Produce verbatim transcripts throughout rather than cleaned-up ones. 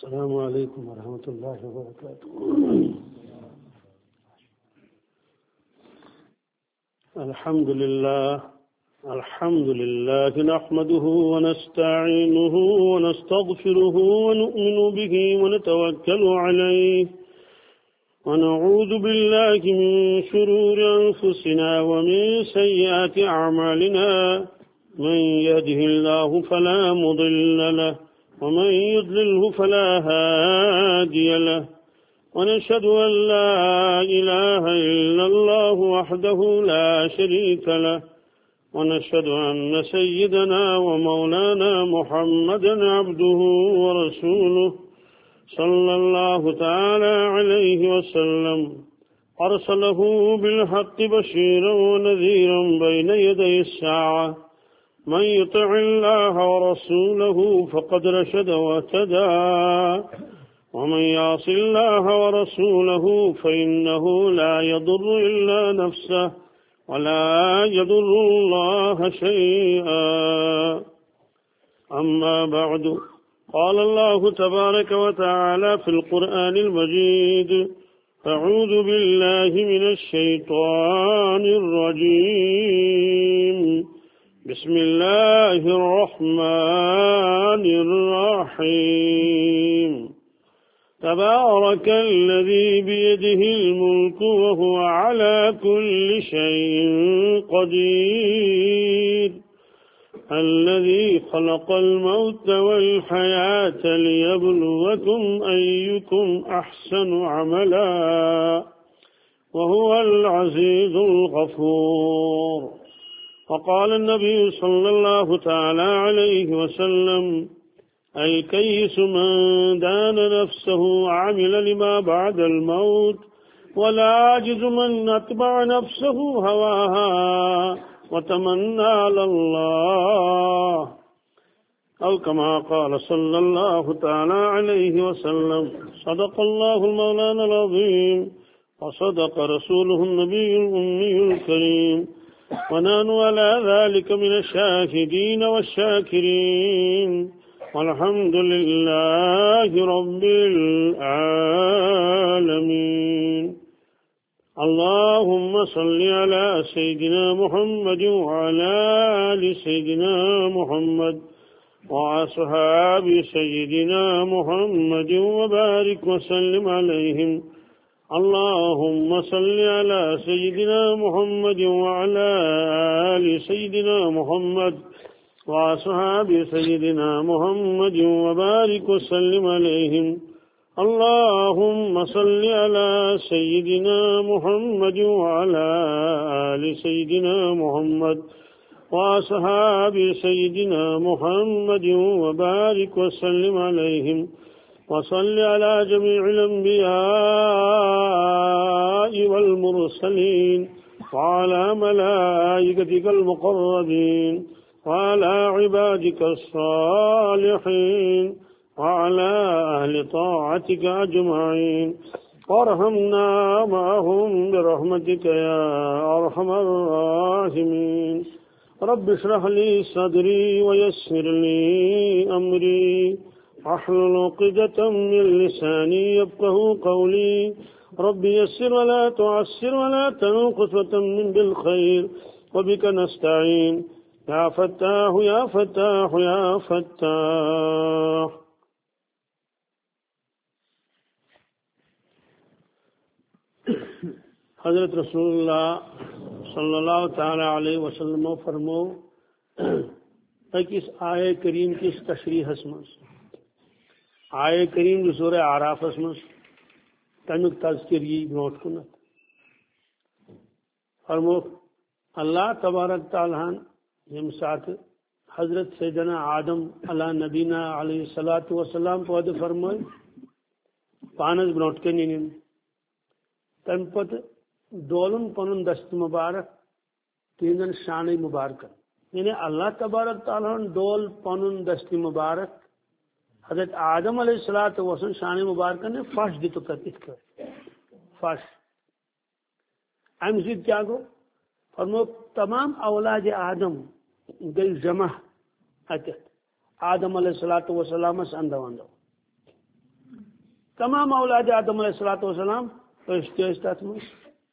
السلام عليكم ورحمة الله وبركاته. الحمد لله الحمد لله نحمده ونستعينه ونستغفره ونؤمن به ونتوكل عليه ونعوذ بالله من شرور أنفسنا ومن سيئات أعمالنا من يهده الله فلا مضل له ومن يضلله فلا هادي له ونشهد أن لا إله إلا الله وحده لا شريك له ونشهد أن سيدنا ومولانا محمدا عبده ورسوله صلى الله تعالى عليه وسلم أرسله بالحق بشيرا ونذيرا بين يدي الساعة من يطع الله ورسوله فقد رشد واهتدى ومن يعص الله ورسوله فإنه لا يضر إلا نفسه ولا يضر الله شيئا. أما بعد قال الله تبارك وتعالى في القرآن المجيد أعوذ بالله من الشيطان الرجيم بسم الله الرحمن الرحيم تبارك الذي بيده الملك وهو على كل شيء قدير الذي خلق الموت والحياة ليبلوكم أيكم أحسن عملا وهو العزيز الغفور. وقال النبي صلى الله تعالى عليه وسلم الكيس من دان نفسه وعمل لما بعد الموت والعاجز من أتبع نفسه هواها وتمنى على الله أو كما قال صلى الله تعالى عليه وسلم. صدق الله المولانا العظيم وصدق رسوله النبي الأمي الكريم ونحن على ذلك من الشاهدين والشاكرين والحمد لله رب العالمين. اللهم صل على سيدنا محمد وعلى آل سيدنا محمد وأصحاب سيدنا محمد وبارك وسلم عليهم. اللهم صل على سيدنا محمد وعلى آل سيدنا محمد وأصحاب سيدنا محمد وبارك وسلم عليهم. اللهم صل على سيدنا محمد وعلى آل سيدنا محمد وأصحاب سيدنا محمد وبارك وسلم عليهم. وصل على جميع الأنبياء والمرسلين وعلى ملائكتك المقربين وعلى عبادك الصالحين وعلى أهل طاعتك أجمعين وارحمنا معهم برحمتك يا أرحم الراحمين. رب اشرح لي صدري ويسر لي أمري واحلل عقدة من لساني يفقهوا قولي. رب يسر ولا تعسر ولا تنقص وتمن بالخير وبك نستعين يا فتاح يا فتاح يا فتاح. حضرت رسول اللہ صلی اللہ تعالی علیہ وسلم فرمو اکس آئے کریم کس تشریح مز آئے کریم سورہ آرافس مز تمیک تذکر یہ برونٹ کنت فرمو اللہ تبارک تعالیٰ یم سات حضرت سیدنا آدم علی نبینا علیہ الصلاۃ والسلام پود فرمائے پانس برونٹ کن تم پت دولن پنن دست مبارک تین شان مبارک یعنی اللہ تبارک تعالیٰ دول پنن دست مبارک حضرت آدم علیہ الصلاۃ والسلام شان مبارک نے فش دت فش ام سید کیا گو فرمو تمام اولاد آدم گئی جمع اتت آدم علیہ الصلاۃ والسلام اندو اندو تمام اولاد آدم علیہ الصلوۃ والسلام تت مز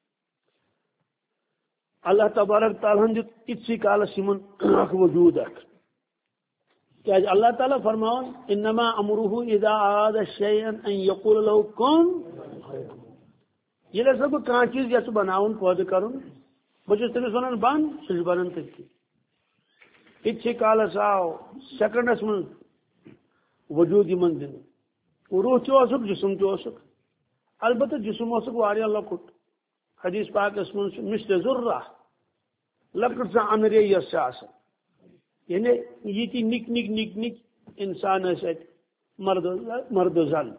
اللہ تبارک تعالیٰ ہن دیت اتسی کالس یمن اخ وجود اخ کیا اللہ تعالیٰ فرمان انما امرہ اذا اراد شیئا ان یقول له کن یہ سب کان چیز یس بناون پود کرن بچس تمس ونان بن سہ بنان تھی اتسی کالس آو سیکنڈس من وجود یمن دن روح تک جسم تک البتہ جسم واریا لکٹ حدیث پاکس من مثل ذرہ لکٹ سا انرے یس یعنی یہ نک نک نک نک انسان مرد مرد زل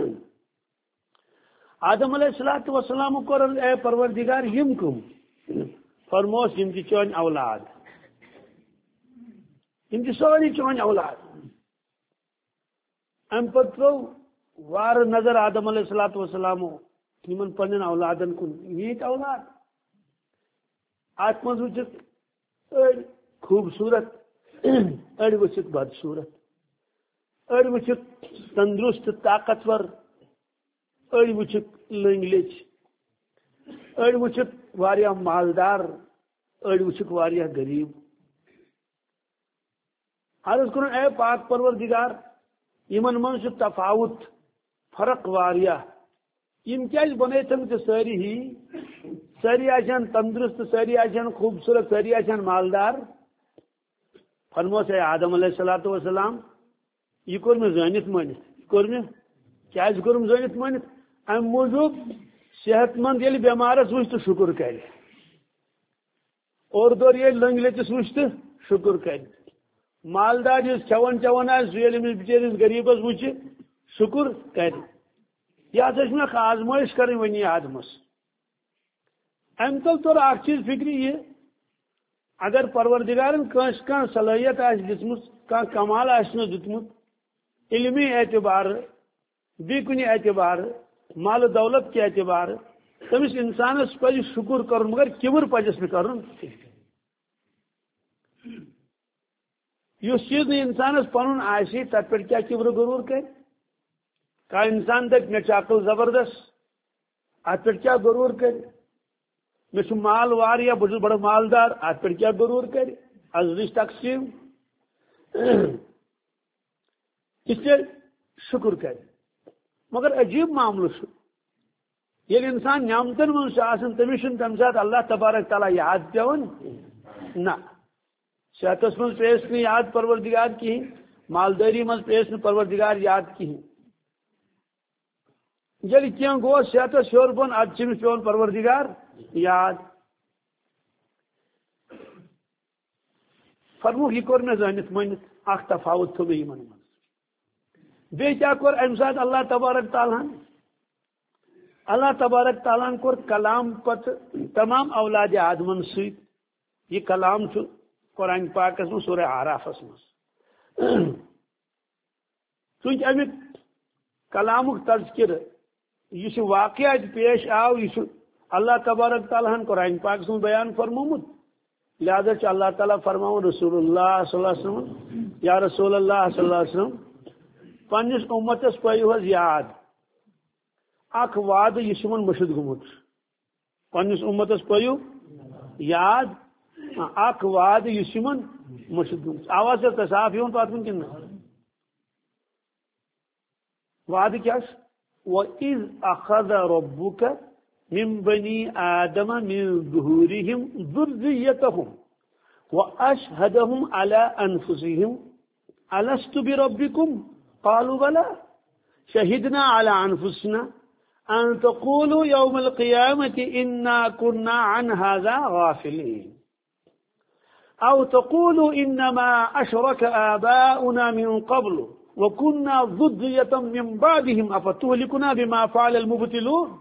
آدم علیہ الصلوۃ والسلام کور اے پروردگار یم کم فرموس یم چون اولاد یم سوری چون اولاد ام پتو وار نظر آدم علیہ الصلوۃ والسلام یمن پنن اولادن کن یہ اولاد آت مز وچت خوبصورت اڑ وچت بدصورت اڑ وچت تندرست طاقتور اڑ وچت لنگ لچ اڑ وچت واریاہ مالدار اڑ وچت واریاہ غریب عرض کرن اے پاک پروردگار یمن من چھ تفاوت فرق واریاہ یم کیا بنیتم تو ساری ہی ساری آشان تندرست ساری آشان خوبصورت ساری آشان مالدار فرموس ہے آدم علیہ الصلوۃ والسلام یہ کور میں زانت مانت کور میں کیا کورم زانت مانت ام موجود صحت مند یل بیمارس وچ تو شکر کرے اور دور یہ لنگ لچس وچ تو شکر کرے مالدار یس چون چون آس یل بچارس غریبس وچ شکر کرے یہ ہسا آزمائش کریں ونی آدمس ام تل طور اخ چیز فکری یہ اگر پروردگارن کنس کان صلاحیت آس دتمت کان کمال آس دتمت علمی اعتبار بی کنی اعتبار مال دولت کے اعتبار تمس انسانس پہ شکر کرن مگر کبر پزس نہ کرن اس چیز انسانس پن آسی تر پہ کیا کبر غرور کر کا انسان دپ مے عقل زبردست ات پہ کیا غرور کر مے مال واریا بہت بڑا مالدار ات پہ کیا غرور کر ازرچ تقسیم اس لیے شکر کر مگر عجیب معاملہ یل انسان نعمتن من تمس تمہ سات اللہ تبارک تعالیٰ یاد پیون نہ صحتس من پیس نی یاد پروردگار کہین مالداری من پیس نی پروردگار یاد کہین یل کی گو صحتس ہور بن اد چمس پیون پروردگار یاد فرموک یہ کور مے زانت مانت اخ تفاوت تھو یمن من بی کیا کور ام سات اللہ تبارک تعالیٰ اللہ تبارک تعالیٰ کور کلام پت تمام اولاد آدمن ست یہ کلام چھ قرآن پاکس من سورہ آرافس من چونکہ امیک کلامک تذکر یہ واقعات پیش آو یہ اللہ تبارک تعالیٰ قرآن پاکس من بیان فرمومت لہذا چھ اللہ تعالیٰ فرماؤ رسول اللہ صلی اللہ علیہ وسلم یا رسول اللہ صلی اللہ علیہ وسلم پنس امتس پیو حض یاد اخ وعد یہ مشد گومت پنس امتس پیو یاد اخ وعد یہ مشد گومت آواز سے تصاف یون پات کن وعد کیا وَإِذْ أَخَذَ رَبُّكَ مِنْ بَنِي آدَمَ مِنْ ظُهُورِهِمْ ذُرِّيَّتَهُمْ وَأَشْهَدَهُمْ عَلَى أَنفُسِهِمْ أَلَسْتُ بِرَبِّكُمْ قالوا بلى شهدنا على أنفسنا أن تقولوا يوم القيامة إنا كنا عن هذا غافلين أو تقولوا إنما أشرك آباؤنا من قبل وكنا ذرية من بعدهم أفتهلكنا بما فعل المبتلون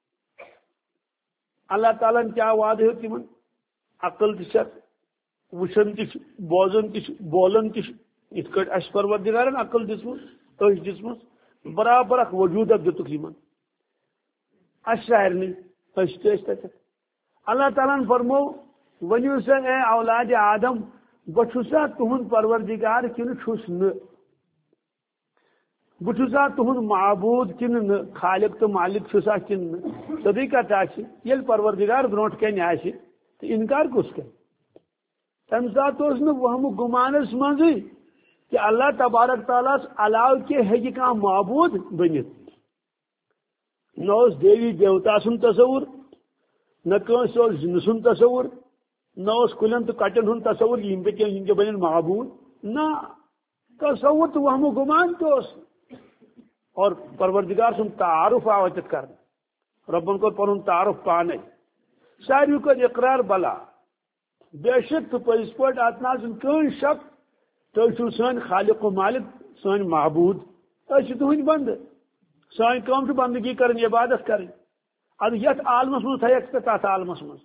اللہ تعالیٰ کیا وعدہ ہے تمن عقل تشک وشن تش بوزن تش بولن تش ات کٹ اس پروردگارن عقل دسمت اش دسمت برابر اخ وجود دتک یمن اس شاعر نی اش تست اللہ تعالیٰ فرمو ونیو سا اے اولاد آدم بچھسا تہن پروردگار کن چھس ن بچا تہد معبود کن خالق تو مالک چھسا کن سدی کت یل پروردگار برونٹ کن آہ تو انکار کس کر تمہ سات وہم گمانس مزے کہ اللہ تبارک تعالیٰ علاوہ کے ہیکہ کھانا معبود بنت نہ دیوی دیوتا سن تصور نہ جن سن تصور نہ کلین تو کٹن ہند تصور یم کے بن معبود نہ تصور تو وہم گمان تو اور پروردگار سن تعارف آو تت کر ربن کو پن تعارف پانے ساروی کو اقرار بلا بے شک تو پزی پہ اتنا کن شک تھی سن خالق و مالک سن معبود اچھے تہند بند سن کم بندگی کریں عبادت کریں اد یت عالمس من تھیک تو تر عالمس من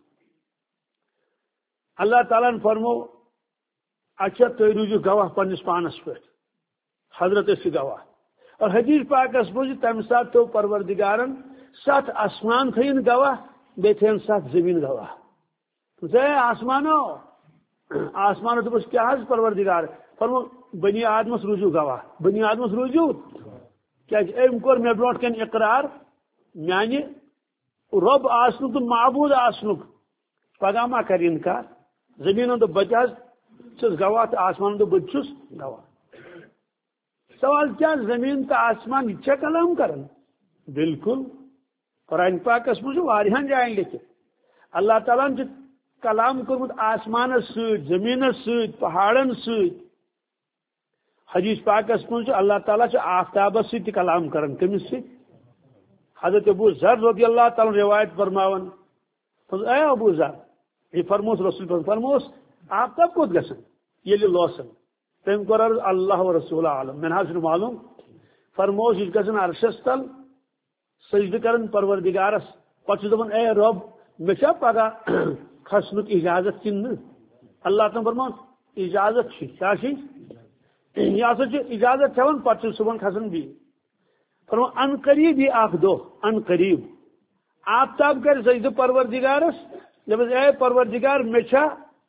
اللہ تعالیٰ فرمو اچھا تھی روزو گواہ پنس پانس پہ حضرت سے گواہ اور حدیث پاکس مجھ تمہ سات تو پروردگارن سات آسمان تھین گواہ بی تھین سات زمین گواہ زے آسمانو آسمانو تو بس کیا حض پروردگار فرمو بنی آدمس روزو گواہ بنی آدمس روزو کیا ام کور مے برونٹ کن اقرار میانہ رب آسنک تو معبود آسنک پگہ ما کر انکار زمین تو بچ چھس گواہ تو آسمان تو بچ چھس گواہ سوال کیا زمین تو آسمان یہ کلام کرن بالکل قرآن پاکس مجھ واریہن جائیں لکھت اللہ تعالیٰ نے کلام کورمت آسمانس ست زمینس ست پہاڑن ست حدیث پاکس مجھ اللہ تعالیٰ آفتابس ست کلام کرن کمس ست حضرت ابو ذر رضی اللہ تعالیٰ روایت فرماون اے ابو ذر یہ فرموس رسول فرموس آفتاب کوت گسن یہ لوسن تم کور اللہ و رسول عالم میں حاصل معلوم فرموس یہ گسن عرشس تل سجدہ کرن پروردگارس پتہ دپن اے رب مے چھا پگہ کھسنک اجازت کن اللہ تعالیٰ فرمان اجازت کیا یہ ہسا اجازت چون پتہ صبح کھسن بھی فرمان ان قریب یہ اخ دہ ان قریب آفتاب کر سجدہ پروردگارس دپس اے پروردگار مے چھا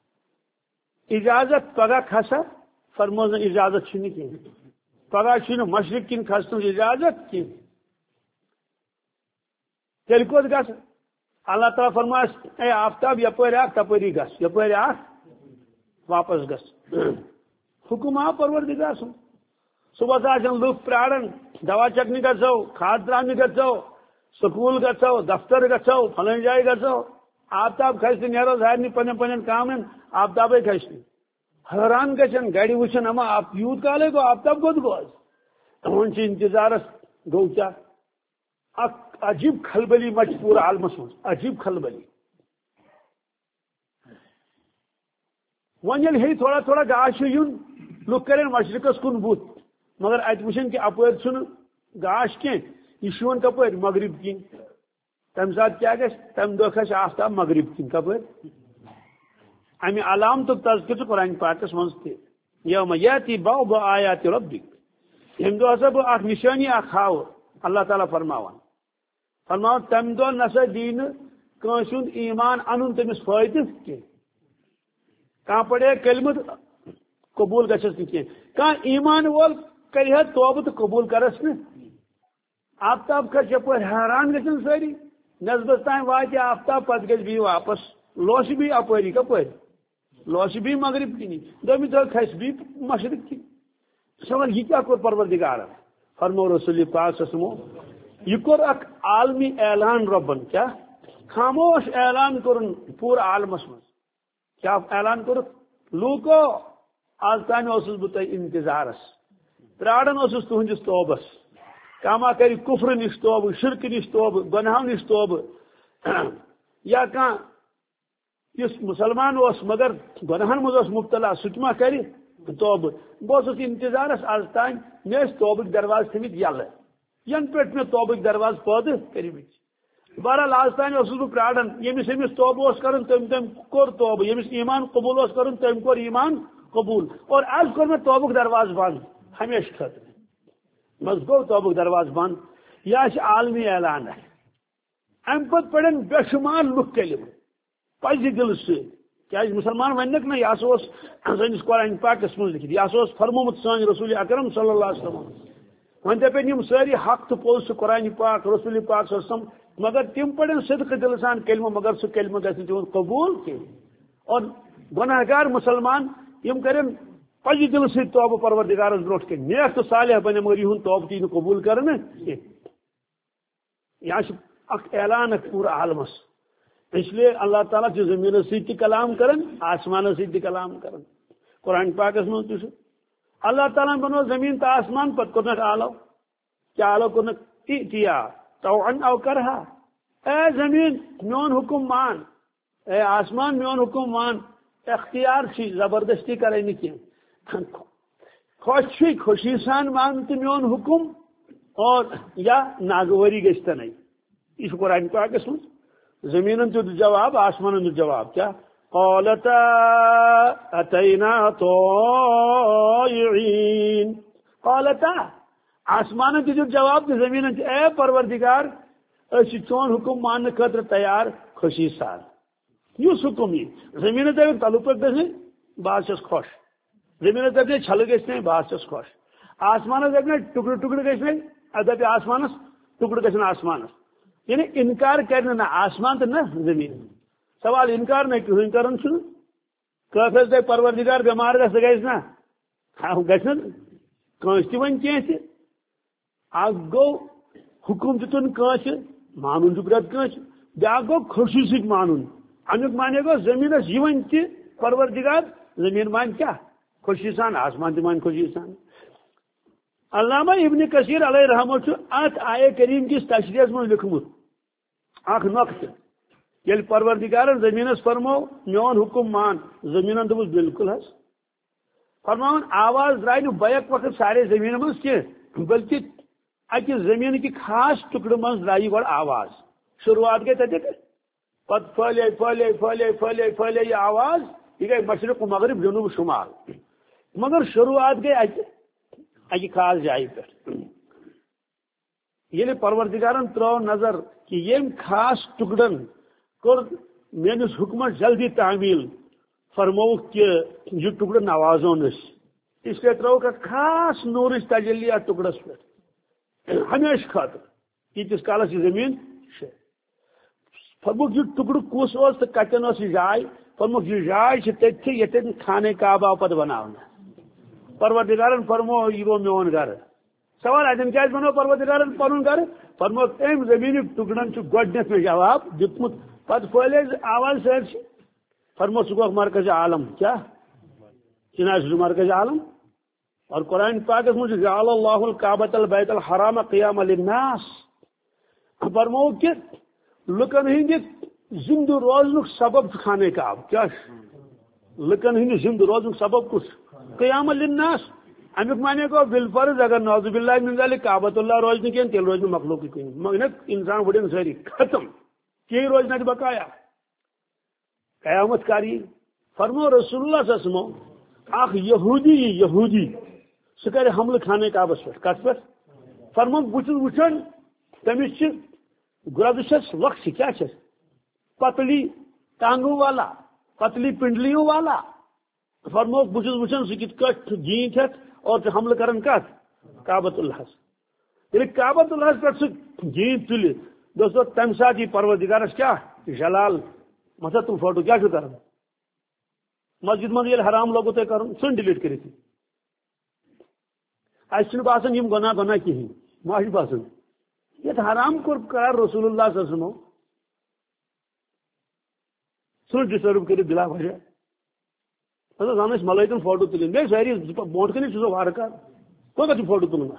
اجازت پگہ کھسا فرموز اجازت چھ کی پگہ چھ مشرق کن کھسن اجازت کی تیل کوت گس اللہ تعالیٰ فرماس اے آفتاب یپر آ تپری گس یپر آ واپس گس حکم آ پروردگار سن صبح آن لوگ پرارن دوا چکنی گھو کھاد ترانہ گھو سکول گھو دفتر گھو فلن جائے گھو آفتاب کھسہ نیرو سارے پن پن کامن آفتابے کھسہ حیران گھن گڑ وچن اما آپ یوت کالے گو آفتاب کوت گو ون انتظارس گو کیا عجیب کھلبلی مچ پورا عالمس من عجیب کھلبلی ون یل ہے تھوڑا تھوڑا گاش یون لوگ کریں مشرقس کن بت مگر ات وچن کہ اپر چھ گاش کی یہ شون کپر مغرب کن تمہ سات کیا گھس تمہ دہ کھس آفتاب مغرب کن کپر امہ علامت تذکر قرآن پاکس من تہ یوم یاتی بعض آیات ربک یم دہ ہسا بہ اخ نشانی اخ ہاو اللہ تعالیٰ فرماوان فرماؤ تمہ دہ نسا دین کنس ہند ایمان ان تمس فائدہ کی کھانا پڑے کلمت قبول گھس نا کی کھانا ایمان وول کر توبہ تو قبول کرس نا آفتاب کھس یپ حیران گھن ساری نسبت تان وات آفتاب پتہ گھس بی واپس لوس بھی اپری کپر لوس بھی مغرب کنی دم دہ کھس بھی مشرق کن سوال یہ کیا کور پروردگار فرمو رسول پاک سمو یہ کور اک عالمی اعلان ربن کیا خاموش اعلان کرن پور عالمس من کیا اعلان کور لوکو آج تان اوسس بہ تہ انتظارس پرارن اوسس تہندس توبس کما کر کفر نش توبہ شرک نش توبہ گناہ نش توبہ یا کان اس مسلمان اس مگر گناہن مز مبتلا سہ کر توبہ بہت انتظارس آج تان مے توبک درواز تھمت یل ین پہ مے توبک درواز پودہ کرمت بہرحال آج تان اس بہ پرارن یمس یمس توبہ اس کرن تم تم کور توبہ یمس ایمان قبول اس کرن تم کور ایمان قبول اور آج کور مے توبک درواز بند ہمیشہ خاطر مز گو توبک درواز بند یہ عالمی اعلان ہے ام پتہ پڑن بے شمار لک کلم پزِ دل سہ مسلمان ونک نا یہ سنس قرآن پاکس من لکھت یہ فرمومت سان رسول اکرم صلی اللہ علیہ وسلم ون دپن یم ساری حق تو پوز قرآن پاک رسول پاک صلی اللہ علیہ وسلم مگر تم پڑھن صدق دل سان کلمہ مگر سہ کلمہ گھن تہد قبول کی اور گناہ گار مسلمان یم کرن پزِ دل سی توبہ پروردگارس برونٹ کن نیک تو صالح بنے مگر یہ توبہ تی قبول کرنا یہ اخ اعلان اخ پورا عالمس اس لیے اللہ تعالیٰ چھ زمین سی کلام کرن آسمان سی کلام کرن قرآن پاکس من تہ اللہ تعالیٰ بنو زمین تو آسمان پتہ کورنک آلو کیا آلو کورنک اتیا طوعا او کرہا اے زمین میون حکم مان اے آسمان میون حکم مان اختیار چھ زبردستی کرے کی خوش خوشی سان مان تو میون حکم اور یا ناگواری گشتہ نہیں یہ قرآن پاکس من زمین تو جواب آسمان تو جواب کیا قالتا اتینا طائعین قالتا آسمان تو جواب تو زمین اے پروردگار اسی چون حکم ماننے خاطر تیار خوشی سان یس حکم یہ زمین دے تلو پہ گھنے بہت چھس خوش زمین دے چھل گھنے بہت چھس خوش آسمان دے ٹکڑ ٹکڑ گھنے دپ آسمانس ٹکڑ گھن آسمانس یعنی انکار کرنے نہ آسمان تو نہ زمین سوال انکار نہ کہیں کرن چھ کافر دے پروردگار بیمار گھس گیس نا گھن کنس تہ ون کی اک گو حکم دتن کنس مانن برت کنس بیاا گو خوشی ست مانن امیک مانے گو زمینس یہ ون تہ پروردگار زمین مان کیا خوشی سان آسمان تہ مان خوشی سان علامہ ابن کثیر علیہ رحمۃ ات آئے کریم کس تشریح من لکھمت اخ نقطہ یل پروردگار زمینس فرمو میون حکم مان زمین دس بالکل حس فرمان آواز درائے نو بیک وقت سارے زمین من کی بلکہ اکہ زمین کی خاص ٹکڑ من درائے گوڑ آواز شروعات گئی تک پت پھلے پھلے پھلے پھلے پھلے یہ آواز یہ گئی مشرق و مغرب جنوب شمال مگر شروعات گئی اکہ اکہ خاص جائے پہ یہ پروردگارن ترو نظر کہ یم خاص ٹکڑن کور میانس حکمت جلدی تعمیل فرمو کہ یہ ٹکڑ نوازون اس لیے ترو کا خاص نورش تجلی ات ٹکڑس پہ ہمیشہ خاطر یتس کالس یہ زمین فرموک یہ ٹکڑ کس تو کتن اس جائے فرموک یہ جائے تھی یتن خانے کعبہ پتہ بنانا پروردگارن فرمو یہ گو میون گھر سوال اتن کیا بنو پروردگارن پن گھر فرمو ام زمین ٹکڑن گڈنس میں جواب دتمت پتہ پھلے آواز سر فرمو سہ گو مرکز عالم کیا چنا مرکز عالم اور قرآن پاک مجھے جعل اللہ الکعبۃ البیت الحرام قیاما للناس فرمو کہ لکن ہند زند روزن سبب خانے کعب کیا لکن ہند زند روزن سبب کس قیام للناس امیک مانے کو بالفرض اگر نعوذ باللہ من ذلک کعبۃ اللہ روز نہیں کہیں تیل روز میں مخلوق کی کہیں مگر انسان بڑے ساری ختم کی روز نہ بقایا قیامت کاری فرمو رسول اللہ صلی اللہ علیہ وسلم اخ یہودی یہودی سہ کرے حملہ خانے کعبس پہ کت پہ فرمو بچ وچن تمس گردس وقت کیا پتلی ٹانگوں والا پتلی پنڈلیوں والا فرمو بس وچن سہ کت کٹ جینت ہتھ اور حملہ کرن کت کعبۃ اللہ یعنی کعبۃ اللہ پہ سہ جینت تل دوستو تمہ سات یہ پروردگارس کیا جلال مطلب تم فوٹو کیا کر مسجد من یل حرام لوگو تہ کرن سن ڈیلیٹ کرت اس باسان یم گناہ گناہ کہین ما باسان یہ حرام کور قرار رسول اللہ صلی اللہ علیہ وسلم سن ڈسٹرب کرت بلا وجہ زان ملائکن فوٹو تلن بے ساری برو کن سو وار کر کوئی کتھ فوٹو تلن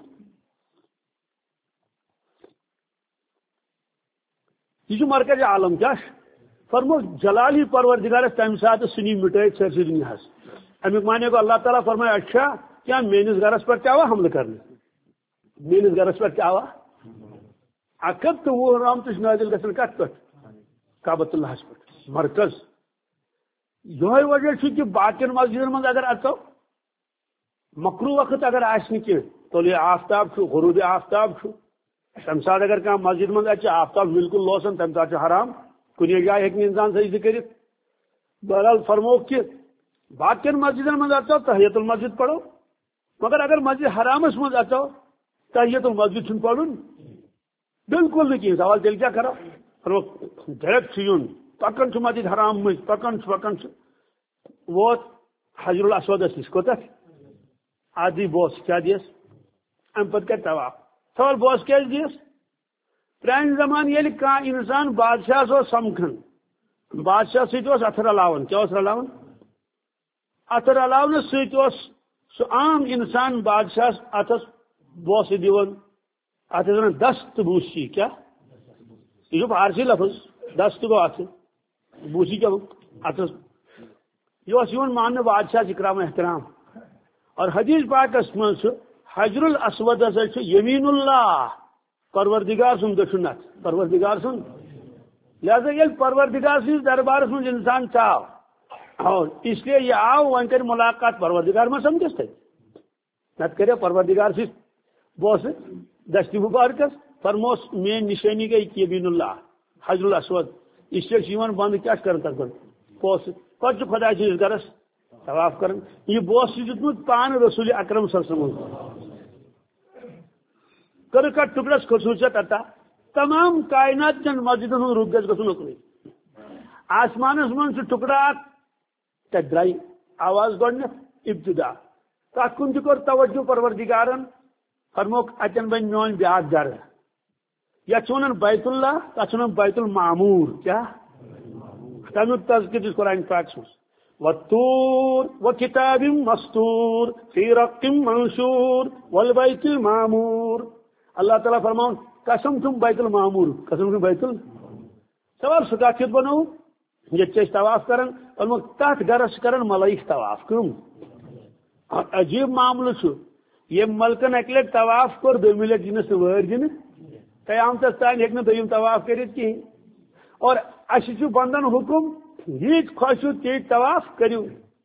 یہ مرکز عالم کیا فرمو جلالی پروردگارس تمہ سات سنی مٹائی سرسی دنیا امیک مانے کو اللہ تعالیٰ فرمائے اچھا کیا میانس گرس پر کیا ہوا حملہ کرنے میانس گرس پر کیا ہوا اکت تو وہ رام تش نازل گھن کت پہ کعبۃ اللہ پہ مرکز یہ وجہ کہ باقین مسجدن من اگر اچو مکرو وقت اگر آسن کی تولے آفتاب غروب آفتاب تمہ سات اگر کھانا مسجد من اچھے آفتاب بالکل لوسان تمہ سات حرام کن جائے ہیکہ انسان سجدہ کرت بہرحال فرمو کہ باقین مسجدن من اچو تحیت المسجد پڑھو مگر اگر مسجد حرامس من اچو تحیت المسجد چھن پڑھن بالکل نہیں کہیں سوال تیل کیا کرو ڈائریکٹ یون پکن چھ مسجد حرام مز پکن پکن ووت حجر الاسود نش کوت آدھی بوس کیا دیس ام پتہ کر طواف سوال بوس کیا دیس پران زمان یل کان انسان بادشاہ سمکھن بادشاہ ست اتر رلاون کیا رلاون اتر رلاون ست سہ عام انسان بادشاہ اتس بوس دون ات ون دست بوسی کیا یہ فارسی لفظ دست گو ات بوسی کیا اتس یہ ماننے بادشاہ اکرام احترام اور حدیث پاکس من حجر الاسود ہسا یمین اللہ پروردگار سن دشنت پروردگار سن لہذا یل پروردگار سن دربار من انسان چاو اور اس لیے یہ آو ون کر ملاقات پروردگار میں سمجھس تھے نت کرے پروردگار سے بوس دستی مبارکس فرموس مین نشانی گئی یمین اللہ حجر الاسود اس لیے بند کیا کرن تک بوس پہ خدا چیز گرس طواف کرن یہ بوس دیتمت پان رسول اکرم صلی اللہ علیہ وسلم کر کٹ ٹکڑس خصوصیت عطا تمام کائنات چند مسجدن ہند رخ گھس گھن اکن آسمانس من ٹکڑا تک درائی آواز گۄڈنیتھ ابتدا تک کن تہ توجہ پروردگارن فرموک اتن بن میون بیاکھ گھر یتھ ونان بیت اللہ تک ونان بیت المعمور کیا تمیک تذکر قرآن پاک مز والطور وكتاب مسطور في رق منشور والبيت المعمور اللہ تعالیٰ فرمان قسم تم بیت المعمور قسم تم بیت ال سوال سکا کت بنو یہ طواف کرن اور تک گرس کرن ملائک طواف کم عجیب معاملہ یہ ملکن اک لٹ طواف کور دم لٹ جنس ویر دن قیامتس تان ہیک دم طواف کرت کہین اور اس بندن حکم یہ خوشو تی طواف کرو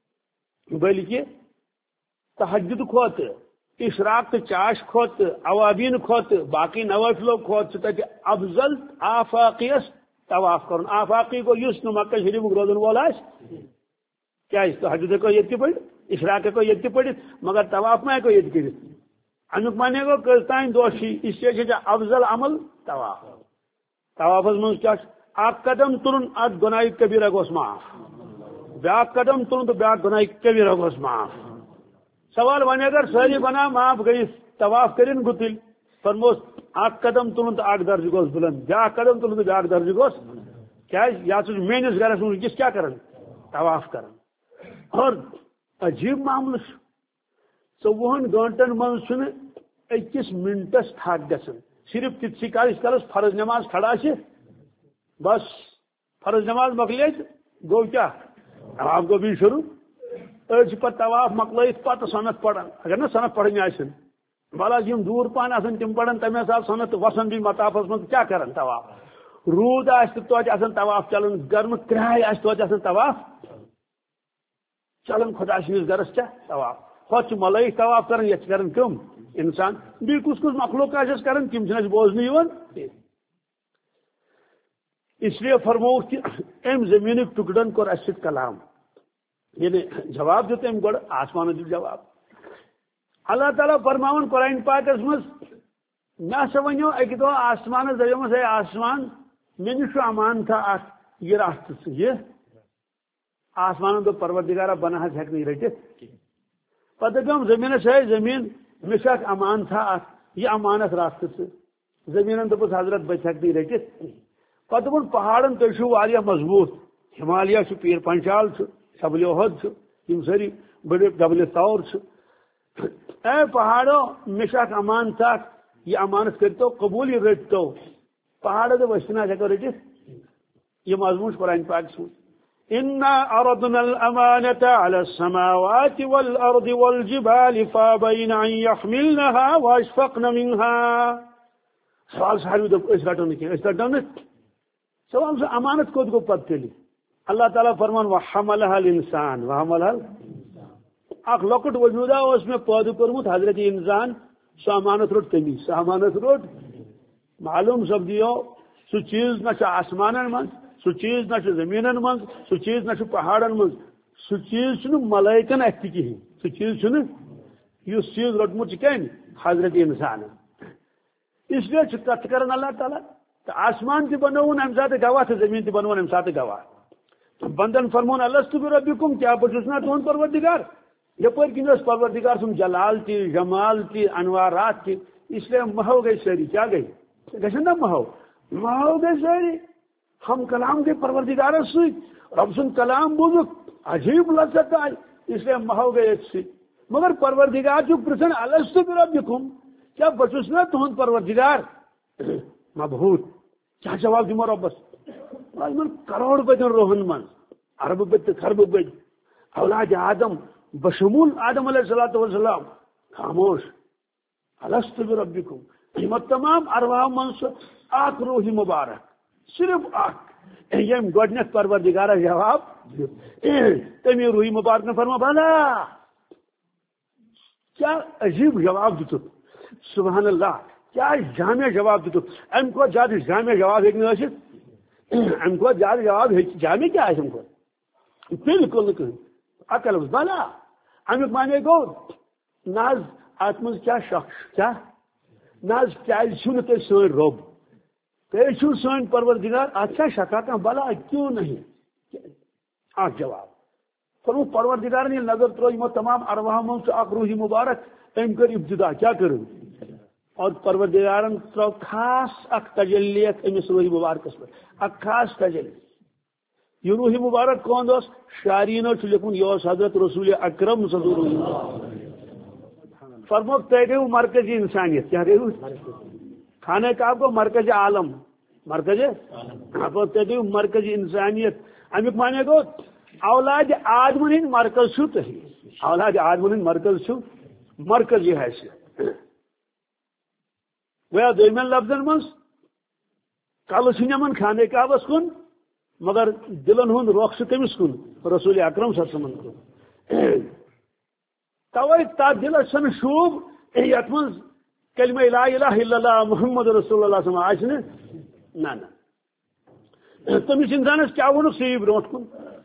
بلکہ تہجد کھوت اشراق چاش کھوت اوابین کھوت باقی نوافلو کھوت تک افضل آفاقیس طواف کرن آفاقی کو یس مکہ شریف روزن وول آس کیا تہجد کو یہ پڑھ اشراق کو یہ پڑھ مگر طواف میں کو یہ کرت امیک مانے گو کتان دوشی اس لیے افضل عمل طواف طوافس من کیا اک قدم تلن ات گناہ کبیرہ گوس معاف بیاکھ قدم تلن تو بیاکھ گناہ کبیرہ گوس معاف سوال ون اگر ساری بنا معاف گئی طواف کرن گتل فرموس اک قدم تلن تو اک درجہ گوس بلند بیاکھ قدم تلن تو بیاکھ درجہ گوس کیا یا میس گرس من کس کیا کرن طواف کرن اور عجیب معاملہ ژوہن گنٹن من چھ اکس منٹس تھک گژھان صرف تتسی کال اس کالس فرض نماز کھڑا سے بس فرض نماز مکل گو کیا طواف گو بھی شروع أڑ پتہ طواف مکلت پتہ سنت پڑھان اگر نا سنت پڑھنی آسن بالا یم دور پان آسن تم پڑھان تمے حساب سنت وسن بھی مطافس من کیا کرن طواف رود آس توتہ آسان طواف چلان گرم کرائے آس توتہ آسان طواف چلان خدا سندس گرس کیا طواف ہوت ملائک طواف کران یہ کران کم انسان بی کس کس مخلوق آس کران تم چھ بوزن یوان اس لیے فرمو کہ ام زمین ٹکڑن کور اس کلام یعنی جواب دیتے ام گوڑ آسمان دیت جواب اللہ تعالیٰ فرماون قرآن پاکس مز مے سا ونو اکہ دہ آسمان دپمس اے آسمان مے نش امان تھا ات یہ راست یہ آسمان دو پروردگارہ بنا ہیک نہیں رٹت پتہ دم زمینس ہے زمین مے امان تھا ات یہ امانت راست زمین دپس حضرت بچ ہیک نہیں رٹت پتہ دپن پہاڑن تھی چھو واریاہ مضبوط ہمالیہ چھ پیر پنچال چھ شبل احد چھ یم ساری بڑے جبل طور چھ اے پہاڑو مشاک امان تھا یہ امانت کرتو قبول رٹتو پہاڑ دے وشنا ہیکو رٹت یہ مضمون قرآن پاک سن انا عرضنا الامانة على السماوات والارض والجبال فابين ان يحملنها واشفقن منها سوال ساری دپ اس رٹو نکے اس رٹو نت سوال سے امانت کو پتہ تیلی اللہ تعالیٰ فرمان وحملها الانسان وحملها اخ لکٹ وجودہ اس میں پودہ کورمت حضرت انسان سو امانت روٹ تمی سو امانت روٹ معلوم سپدیو سو چیز نہ آسمان من سو چیز نہ زمین من سو چیز نہ پہاڑن من سو چیز ملائکن اتھ کہین سو چیز اس چیز روٹمت کن حضرت انسان اس لیے کت کر اللہ تعالیٰ تو آسمان تہ بنون امہ سات گواہ تو زمین تہ بنون امہ سات گواہ بندن فرمون الستُ بربکم کیا بہ چھُس نا تہند پروردگار یپر کن پروردگار سن جلال تہ جمال تہ انوارات تہ اس لیے مہو گئی ساری کیا گئی گھن نا مہو مہو گئی ساری ہم کلام گئی پروردگار ست رب سن کلام بوزک عجیب لذت آئی اس لیے مہو گئی ات سی مگر پروردگار چھ پرژھان الستُ بربکم کیا بہ چھُس نا تہند پروردگار مبہوت کیا جواب دمو ربس کروڑ بدن روحن من ارب بد خرب بد اولاد آدم بشمول آدم علیہ الصلوۃ والسلام خاموش الستُ بربکم یہ تمام ارواح من اخ روح مبارک صرف اخ یم گڈنیتھ پروردگار جواب تمی روح مبارک نے فرما بھلا کیا عجیب جواب دیت سبحان اللہ کیا جامع جواب دیت ام کو زیادہ جامع جواب ہیکہ ٲسِتھ ام کو زیادہ جواب جامع کیا ہے ام کو بالکل عقل بلا امیک معنی گو ناز ات من کیا شخص کیا ناز کیا چھو تھی سن رب تھی چھو سن پروردگار ات کیا شکا کھانا بلا کیوں نہیں اخ جواب فرمو پروردگار نے نظر ترو یمو تمام ارواح من اخ روح مبارک ام کر ابتدا کیا کر اور پروردگارن ترو خاص اخ تجلیت امس روح مبارکس پہ اخ خاص تجلی یہ روح مبارک کون دوس شارینو چھ لکھن یہ حضرت رسول اکرم صلی اللہ علیہ وسلم فرمو تہ گئی مرکزی انسانیت کیا گئی خانہ کعبہ کو مرکز عالم مرکز تہ گئی مرکزی انسانیت امیک معنی گو اولاد آدمن ہند مرکز چھو تھی اولاد آدمن ہند مرکز چھو مرکز یہ حیثیت گویا دویمین لفظن من کل چھ نمان خانہ کعبس کن مگر دلن ہند رخ چھ کمس کن رسول اکرم صلی اللہ علیہ وسلم کن توے تا دلس چھن شوب یت من کلمہ لا الہ الا اللہ محمد رسول اللہ صلی اللہ علیہ وسلم نا نا تمس انسانس کیا ونک سی برونٹ کن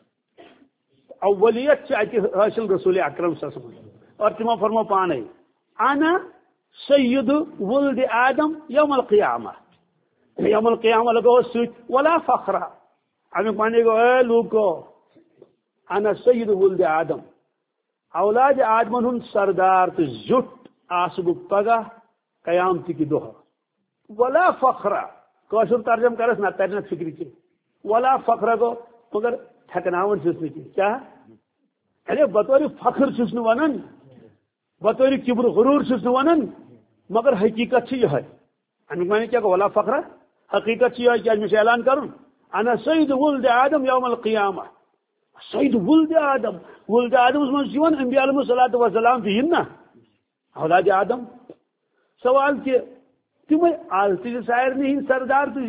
اولیت اتہ حاصل رسول اکرم صلی اللہ علیہ وسلم اور تمو فرمو پانے انا سید ولد آدم یوم القیامہ یوم القیامہ لگو سوت ولا فخر امیک معنی گو اے لوکو انا سید ولد آدم اولاد آدمن ہند سردار تو زٹ آس بہ پگہ قیامت کی دہ ولا فخر کاشر ترجم کرس نہ ترنہ فکر کی ولا فخر گو مگر تھکناون چھس نہ کی کیا ارے بطور فخر چھس نہ ونن بطور کبر غرور چھس نہ ونن مگر حقیقت چھ یہ امیک معنی کیا گو ولا فخر حقیقت چھ یہ کہ مجھ اعلان کرن انا سید ولد آدم یوم القیامہ سید ولد آدم ولد آدم من جیون انبیاء علیہ الصلوۃ والسلام تہ نا اولاد آدم سوال کہ تم آز تہ سارنی ہند سردار تہ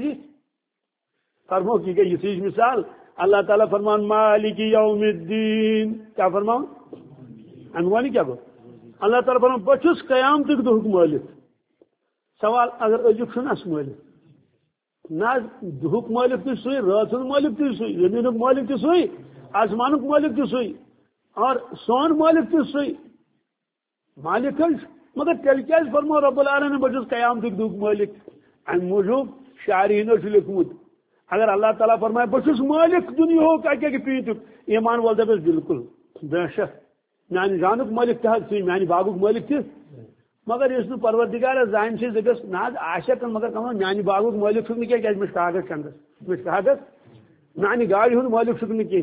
فرمو کی گئی یہ مثال اللہ تعالیٰ فرمان مالک یوم الدین کیا فرماؤں انوانی کیا گو اللہ تعالیٰ فرمان بچس قیامتک دہک مالک سوال اگر ازیک چھنس مالک نا دہک مالک تہ سوئی رات ہند مالک تہ سوئی زمینک مالک تہ سوئی آسمانک مالک تہ سوئی اور سون مالک تہ سوئی مالک مگر تیل کیا فرمو رب العالمین بچس قیامتک دہک مالک ام موجود شارحینو لکھمت اگر اللہ تعالیٰ فرمائے بچس مالک دنیا ہو کیا پیتک ایمان وول دپس بالکل بے شک میانہ جانک مالک تہ سی میانہ باغک مالک تہ مگر اس پروردگار زان سے دپس نا آشک مگر کم میانہ باغک مالک چھ کیا مجھ کاغذ چندس مجھ کاغذ میانہ گاڑی ہند مالک چھ کی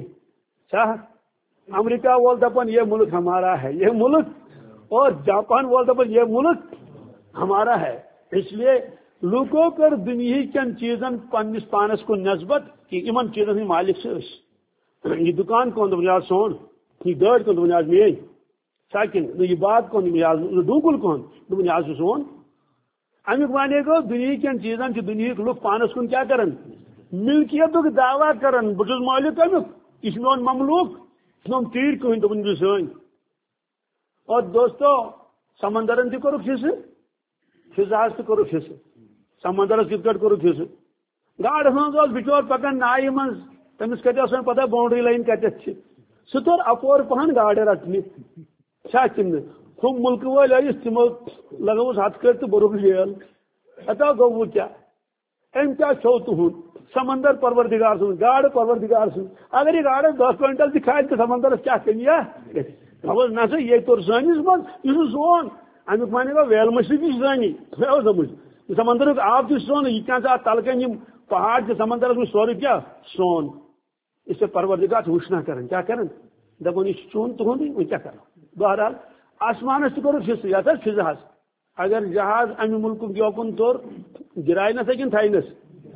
امریکہ وول دپن یہ ملک ہمارا ہے یہ ملک اور جاپان وول دپن یہ ملک ہمارا ہے اس لیے لوکو کر دنیا کن چیزن پنس پانس کو نسبت کہ ان چیزن ہند مالک سے یہ دکان کون دپن سون یہ گاڑی کون دپن میری سیکنڈ یہ باغ کون ڈونگل کون دپن یہ سون امیک معنی گو دنیا کن چیزن دنیا لوگ پانس کن کیا کرن ملکیتک دعویٰ کرن بچس مالک امیک یہ میون مملوک نم تیر کہین دپن یہ سن اور دوستو سمندرن تہ کورک حصہ فضاس تہ کورک حصہ سمندرس کت کٹ کورک حصہ گاڑ ہز بچور پکان نائہ من تمس کتھ پتہ باؤنڈری لائن کتھ سہ تور اپور پہن گاڑ رٹنہ کن ہم ملک ول آئس تمو لگوس ہتھ کٹ تو برک جیل اتو گو کیا ام کیا چھو تہد سمندر پروردگار سن گاڑ پروردگار سن اگر یہ گاڑ دس کوئنٹل تہ کھاد تو سمندرس کیا کمی نا سا یہ تور سانس مز یہ سون امیک مانے گا ویل مشرق یہ سانی مے سمجھ سمندر آب تہ سون یہ کیا تلکن یہ پہاڑ کے سمندرس میں سورے کیا سون اس سے پروردگار وشنا کرن کیا کرن دپن یہ چون تہدی وہ کیا کرو بہرحال آسمانس تہ کور فص یت فضا اگر جہاز امہ ملک یوکن تور گرائے نس کن تھینس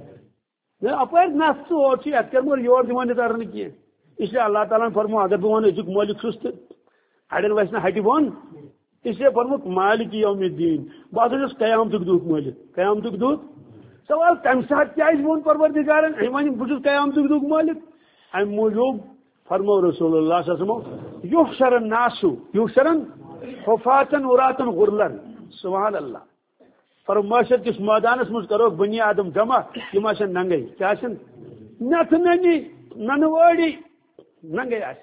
اپر نس اور ات کر مگر یور دان ترنے کی اس لیے اللہ تعالیٰ فرمو اگر بہ ون ازیک مالک چھس تو اڑین وس نا ہٹہ بون اس لیے فرموک مالک یوم الدین بہت چھس قیامتک دہ مالک قیامتک دہ سوال تمہ سات کیا وون پروردگارن ون بہ چھس قیامتک دہ مالک ام موجوب فرمو رسول اللہ صلی اللہ علیہ وسلم یحشر الناس یحشرن حفاظن عراۃ غرلن سبحان اللہ پر معاشر کس میدانس مز کرو بنی آدم جمع یہ آ ننگے کیا نت ننی نن وڑی ننگے آ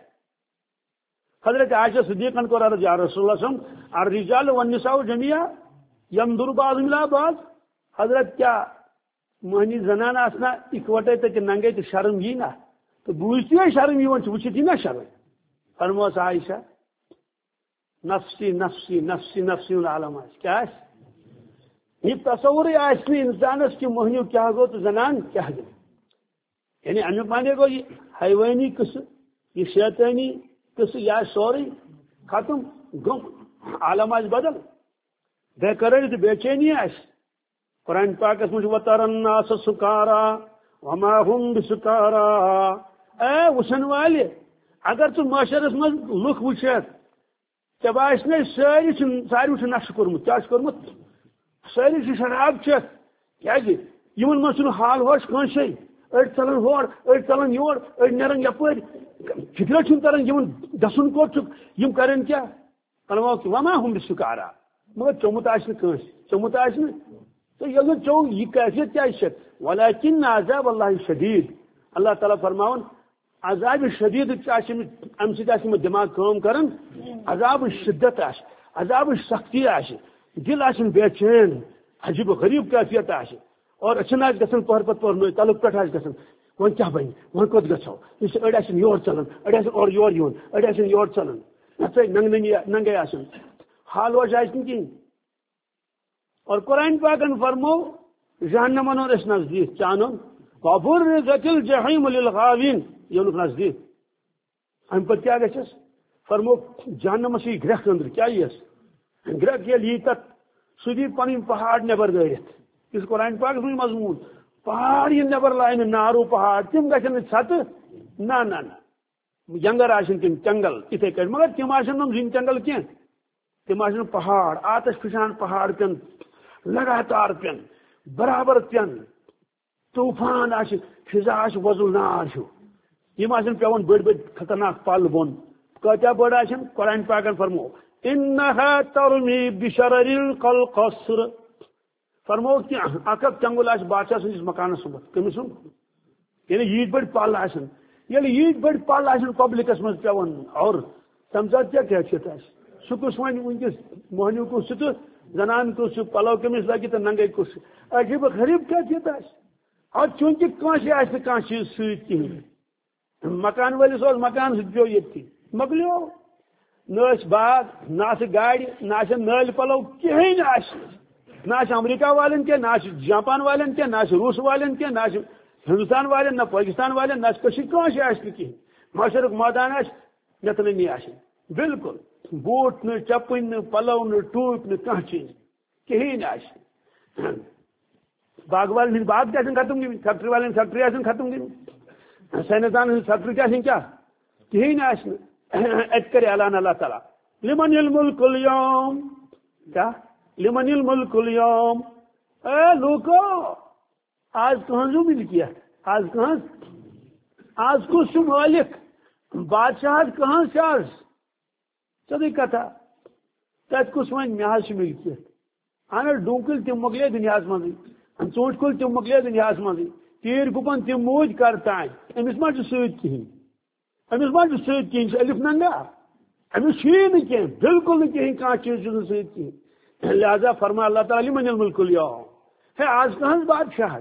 حضرت عائشہ صدیقن کو عرض یا رسول اللہ صلی اللہ علیہ وسلم الرجال والنساء جميعا ينظر بعضهم الى بعض حضرت کیا مہنی زنان آسنا اکوٹے تو کہ ننگے تو شرم یہ نا تو بوجھتی ہے شرم یہ وچتی نا شرم فرموس عائشہ نفسی نفسی نفسی نفسی العالم کیا یہ تصور آس انسانس کہ مہنیو کیا گو تو زنان کیا گو یعنی امیک مانے گو یہ حیوانی قصہ یہ شیطانی قصہ یہ سوری ختم گم عالم آس بدل بے قراری تو بے چینی آس قرآن پاکس مجھ وتر الناس سکارا وما هم بسکارا اے وچھن والے اگر تو معاشرس مز لکھ وچھت ژے باس نا ساری ساری نشہ کورمت کیا کورمت ساری شراب چیت کیا من حال ہوش کنسے اڑ ژلان ہور اڑ ژلان یور اڑ نیران یپر فکر تران دسن کوت یم کرن کیا وما ہم بسکارا مگر چومت آس کنس چومت آس تو یہ چو یہ کیفیت کیا ولیکن عذاب اللہ شدید اللہ تعالیٰ فرماون عذاب شدید ام سم دماغ کام کرن عذاب شدت آس عذاب سختی آس دل آن بے چین عجیب و غریب کیفیت آس اور اچھن آس گھن پہر پتہ پہر تلک پہ آس گھن ون کیا بن ون کوت گھو یہ اڑ آن یور چلان اڑ آن اور یور یون اڑ آن یور چلان ننگ ننگے آن حال وش آس کہین اور قرآن پاکن فرمو جہنم انون اس نزدیک چانو وبرزت الجحیم للغاوین یہ نزدیک ام پتہ کیا گھس فرمو جہنم سے گرک اندر کیا یس گرک یہ لی تک سدی پن پہاڑ نبر دارت اس قرآن پاک میں مضمون پہاڑ یہ نبر لائن نارو پہاڑ تم گھن چھت نا نا نا جنگر آن تم جنگل اتھے کٹ مگر تم آن زن جنگل کی تم آن پہاڑ آتش پھشان پہاڑ پین لگاتار پین برابر پین طوفان آ فضا آ وزل نار ہو یم آن پیون بڑ بڑ خطرناک پل بون کتیا بڑ آن قرآن پاکن فرمو انہا ترمی بشرر کالقصر فرمو کہ اک چنگل آ بادشاہ سندس مکانس سمت کمس سم یعنی یت بڑ پل آن یل یت بڑ پل آن پبلکس مز پیون اور تم سات کیا کیفیت آ سہ کس ون ونکس موہنیو کس تو زنان کس پلو کمس لگی تو ننگے کس عجیب غریب کیفیت آ اور چونکہ کنس آہ کھانا چیز ست کہین مکان ولس مکان ست پیو یت مکلیو نہ باغ نہ گاڑی نہ نل پلو کہین نہ امریکہ والن کی نہ جاپان والن کی نہ روس والن کی نہ ہندوستان والن نہ پاکستان والن نہ کنس آہ کہین معاشرک میدان آتنی آ بالکل بوٹ نہ چپن نہ پلو نہ ٹوپ نہ کھانا چیز کہین آ باغ والن ہند باغ تہ ختم گئی فیکٹری والن فیکٹری آن ختم گئی سائنسدان ہند فیکٹری تہ کیا کہین آ ات کر اعلان اللہ تعالیٰ لمن الملک اليوم کیا لمن الملک اليوم اے لوکو آج کہاں ملکیت آج کہاں آج کس مالک بادشاہ کہاں سے آج سدی کتھا تت کس ون مے ملکیت اہن ڈونکل تم مکلے دنیا مزے ژوٗنٛٹھۍ کُلۍ تم مکلے دنیا مزے تیٖر گُپن تم موٗدۍ کر تانۍ أمِس ما چھُ سۭتۍ کِہیٖنۍ أمِس ما چھُ سۭتۍ کِہیٖنۍ چھُ ألِف ننگا أمِس چھُیی نہٕ کینٛہہ بالکل نہٕ کِہیٖنۍ کانٛہہ چیٖز چھُنہٕ سۭتۍ کِہیٖنۍ لہذا فرما اللہ تعالیٰ لمن الملک اليوم ہے آج کہاں بادشاہ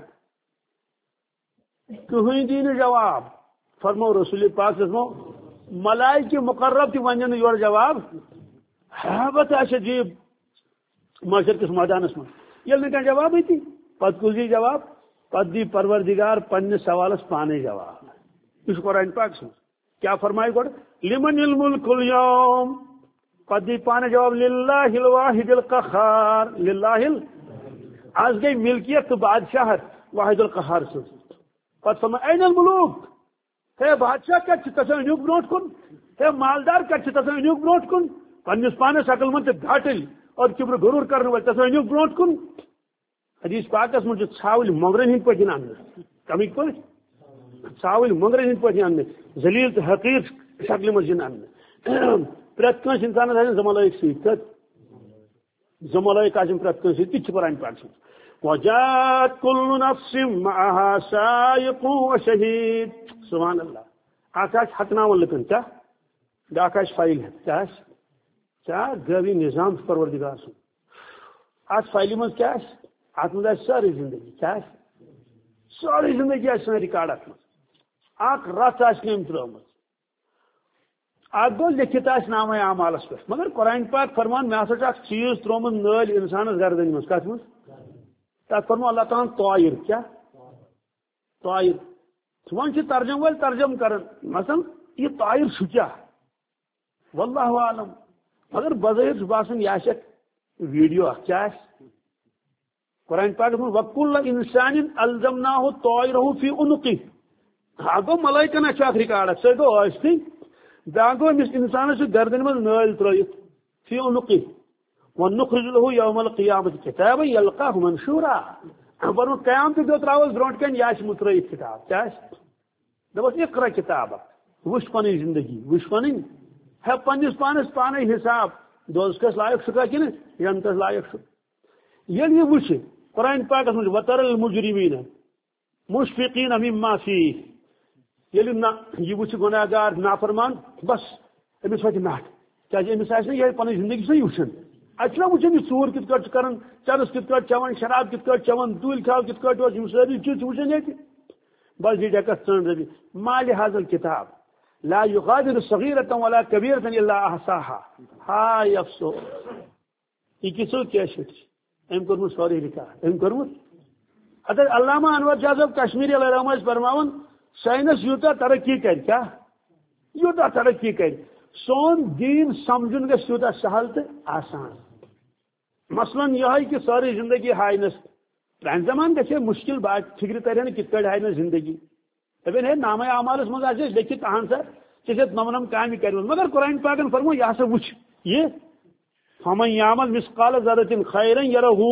کہیں دی جواب فرمو رسول پاک فرمو ملائکہ مقرب تہ ون یور جواب حیبت عجیب معاشر کس میدانس من یل نہ جواب تھی پتہ کل دی جواب پتہ دی پروردگار پنس سوالس پانے جواب اس قرآن پاک سن کیا فرمائے گوڑ لمن الملک اليوم پتہ دی پانے جواب للہ الواحد القہار للہ آج گئی ملکیت تو بادشاہت واحد القہار سے پتہ فرمائے این الملوک ہے بادشاہ کت تسا انیوک بروٹ کن ہے مالدار کت تسا انیوک بروٹ کن پنس پانس عقل مند گھاٹل اور کبر غرور کرنے والے تسا انیوک بروٹ کن حدیث پاکس من ژھاول مونگرن ہند پہ ان کمک پہ ژھاول مونگرن ہند پہ ان ذلیل تو حقیر شکل من ان پریت کنس انسان آ زمالائک ست زمالائک آن پریت کنس ست قرآن پاک سن وجاءت كل نفس معها سائق وشهيد سبحان اللہ آکاش ہتناون لکن کیا آکاش فائل ہے کیا کیا گوی نظام پروردگار سن آج فائل من کیا ات مز ساری زندگی کیا ساری زندگی آ سن ریکارڈ ات مز اخ رت آم ترمت اخ گو لکھت آ نام اعمالس پہ مگر قرآن پاک فرمان مے ہسا چیز ترومت نل انسانس گردن مز کت مز تک فرمو اللہ تعالیٰ طائر کیا طائر ون ترجم ول ترجم کرن مثلا یہ طائر چھ کیا واللہ عالم مگر بظاہر باسان یہ ویڈیو کیا قرآن پاک وکل انسان الزمناہ طائرہ فی عنقہ اگو ملائکن اچھا ریکارڈ سہ گو ٲستی بیاکھ گو امس انسانس گردن مز نٲلۍ ترٲیِتھ فی عنقہ ونخرج له یوم القیامت کتابا یلقاہ منشورا ورن قیامت دہ تراوس برونٹ کن یہ مترائت کتاب کیا دپس اقرا کتاب وچ پن زندگی وچ پن ہے پنس پانس پانے حساب دوز کس لائق سکا کن ینتس لائق یل یہ وچ قرآن پاک من وتر المجرمین مشفقین مما فیہ یل یہ وچ گناہ گار نافرمان بس امس وتہ نٹ کیا امس آس یہ پن زندگی سی وچن اچھا وچن یہ ژور کت کٹ کران چرس کت کٹ چوان شراب کت کٹ چوان دول کھاو کت کٹ یم ساری چیز وچن یہ بس یہ ڈکس ژن ربی مال هذا الكتاب لا يغادر صغيرة ولا كبيرة الا احصاها ہائے افسوس یہ کسو کیسٹ ام کورمت سوری ریکارڈ ام کورمت اگر علامہ انور شاہ صاحب کشمیری علیہ رحمہ فرماون سائنس یوتا ترقی کر کیا یوتا ترقی کر سون دین سمجھن گھس یوتا سہل تو آسان مثلاً یہ کہ ساری زندگی ہائنس پران زمان گھے مشکل بات فکر ترے کت پہ ہائنس زندگی دپن ہے نام اعمالس مز آس لیکھت اہن سا ٹھیک نم نم کامہ کر مگر قرآن پاکن فرمو یہ ہسا وچ یہ فمن یعمل مثقال ذرۃ خیرا یرہ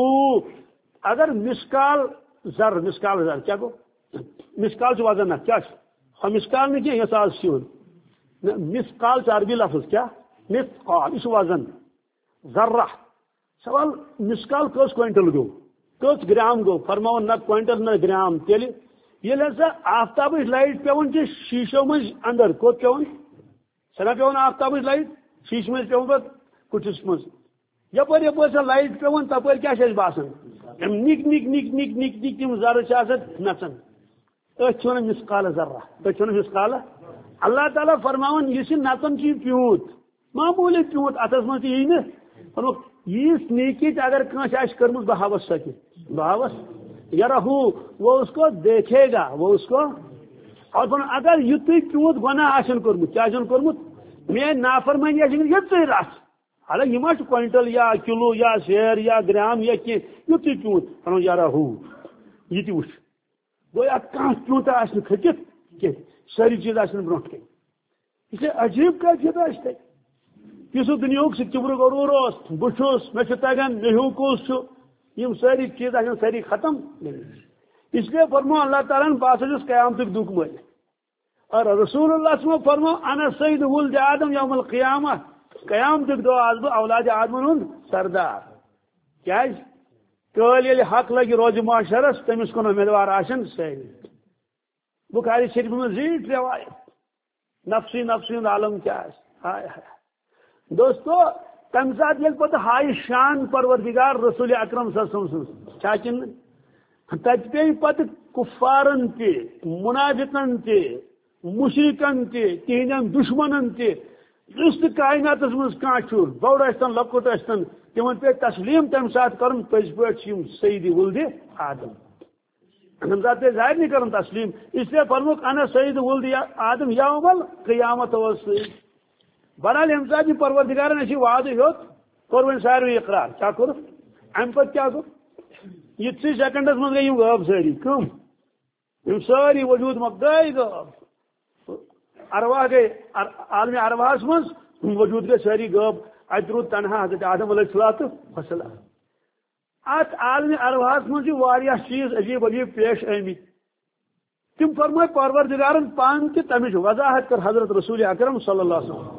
اگر مثقال ذر مثقال ذر کیا گو مثقال سے وزن کیا مثقال نہیں یہ سال سیون مثقال سے عربی لفظ کیا مثقال اس وزن ذرہ سوال مثقال کس کوئنٹل گو کس گرام گو فرماؤ نہ کوئنٹل نہ گرام تیل یہ ہسا آفتاب لائٹ پیون شیشو مز اندر کوت پیون سنا پیون آفتاب لائٹ شیش مز پیون پہ کچھ مز یپر یپر سا لائٹ پیون تپر کیا باسان نک نک نک نک نک نک تم ذرہ نچان اتھ ون مثقال ذرہ اتھ ون مثقال اللہ تعالیٰ فرماون یہ نتن کی پیوت معمولی پیوت اتس مز یہ نا یہ نیکی اگر کنس آس کرمت بہاوس سکے بہاوس یرہ وہ اس کو دیکھے گا وہ اس کو اور اگر یت پیوت گناہ آن کورمت کیا آن کورمت میں نافرمانی آن یت رس حالانکہ یہ کوئنٹل یا کلو یا شیر یا گرام یا کی یت پیوت پہ یرہ یہ تہ وچ گو ات کھانا پیوتا آس کھٹت کی ساری چیز آن برو کن اس لیے عجیب کیفیت آس تک کس دنیا سہ کبر غرور بچس مے تگان مے ہوں کس یم ساری چیز آن ساری ختم اس لیے فرمو اللہ تعالیٰ بہت قیامت دکھ مل اور رسول اللہ صلی اللہ علیہ وسلم فرمو انا سید ولد آدم یوم القیامہ قیامت دہ آس بہ اولاد آدمن ہند سردار کیا کل یل حق لگہ روز معاشرس تمس کن امیدوار آن ساری بخاری شریف میں زیٹ روایت نفسی نفسی عالم کیا ہائے ہائے دوستو تمہ سات یل پتہ ہائے شان پروردگار رسول اکرم صلی اللہ علیہ وسلم کیا کن تت پی پتہ کفارن تہ منافقن تہ مشرکن تہ تہندین دشمنن تہ یس تہ کائنات مز کھانا بوڑ اشتن لکٹ اشتن تمن پہ تسلیم تمہ سات کرن پز پہ سید ولد آدم تمہ سات پہ ظاہر نہیں کرن تسلیم اس لیے فرموک انا سید ولد آدم یوم القیامت وس بہرحال یم سات یہ پروردگارن اسی وعدہ ہیوت کور ون ساروی اقرار کیا کور ام پتہ کیا گو یہ سیکنڈس من گئی غب ساری کم یم ساری وجود مک گئی غب ارواح گئی عالم ارواحس من وجود گئی ساری غب ات رود تنہا حضرت آدم علیہ السلام ات عالم ارواحس من واریاہ چیز عجیب عجیب پیش آمت تم فرمائے پروردگارن پان تہ تمچ وضاحت کر حضرت رسول اکرم صلی اللہ علیہ وسلم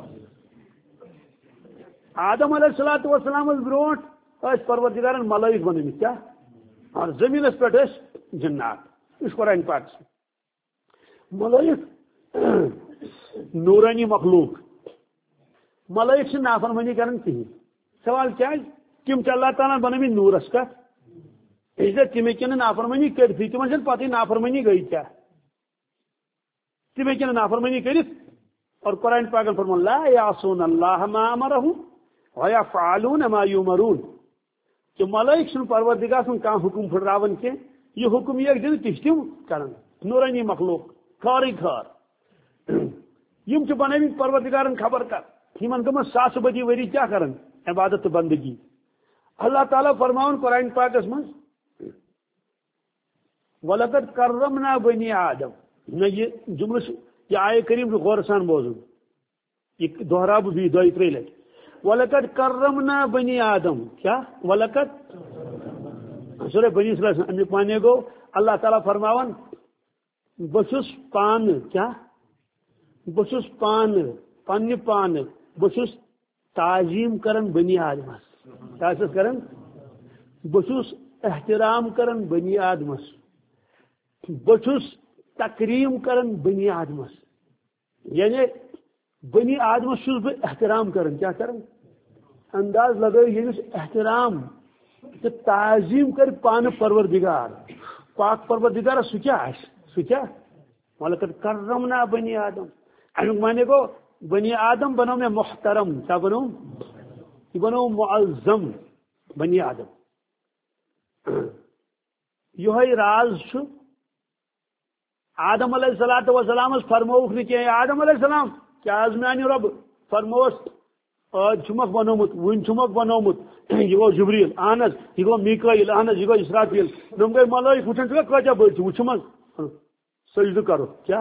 آدم علیہ الصلوۃ والسلام برونٹ اس پروردگارن ملائک بنمت کیا اور زمین اس پہ جنات اس قرآن پاک ملائک نورانی مخلوق ملائک سے نافرمانی کرن کہیں سوال کیا تم چھ اللہ تعالیٰ بنمت نورس کا اس لیے تمہیں کن نافرمانی کرتی تمہیں چھ پتہ نافرمانی گئی کیا تمہیں کن نافرمانی کرت اور قرآن پاک فرمان لا یعصون اللہ ما امرهم ویفعلون ما یؤمرون کہ ملائک سن پروردگار سن کان حکم پھراون کے یہ حکم یہ دن تم کرن نورانی مخلوق کاری کار یم چھ بناوی پروردگارن خبر کر یمن گم ساس بدی وری کیا کرن عبادت بندگی اللہ تعالیٰ فرماون قرآن پاک اس من وَلَقَدْ كَرَّمْنَا بَنِي آدم نہ یہ جملہ یہ آئے کریم غور سان بوزن یہ دوہراب بھی دو ترے لٹ وَلَقَدْ كَرَّمْنَا بَنِي آدم کیا وَلَقَدْ سورہ بنی اسرائیل امیک مانے گو اللہ تعالیٰ فرماون بسس پان کیا بسس پان پنہ پان بسس تعظیم کرن بنی آدمس کیا کرن بسس احترام کرن بنی آدمس بچس تکریم کرن بنی آدمس یعنی بنی آدمس چھس بہ احترام کرن کیا کرن انداز لگو یمس احترام تو تعظیم کر پان پروردگار پاک پروردگار سہ کیا سہ کیا وَلَقَدْ كَرَّمْنَا بنی آدم امیک مانے گو بنی آدم بنو میں محترم کیا بنو یہ بنو معظم بنی آدم یہ راز چھ آدم علیہ الصلوۃ والسلام فرموک نی آدم علیہ السلام کیا آز میانہ رب فرموس آج چھمک بنومت ون چھمک بنومت یہ گو جبریل اہن حظ یہ گو میکائیل اہن حظ یہ گو اسرافیل دم گئی ملائک وچھن ژٕ کۭتیاہ بٔڑۍ چھِ وچھمک سجدٕ کرو کیا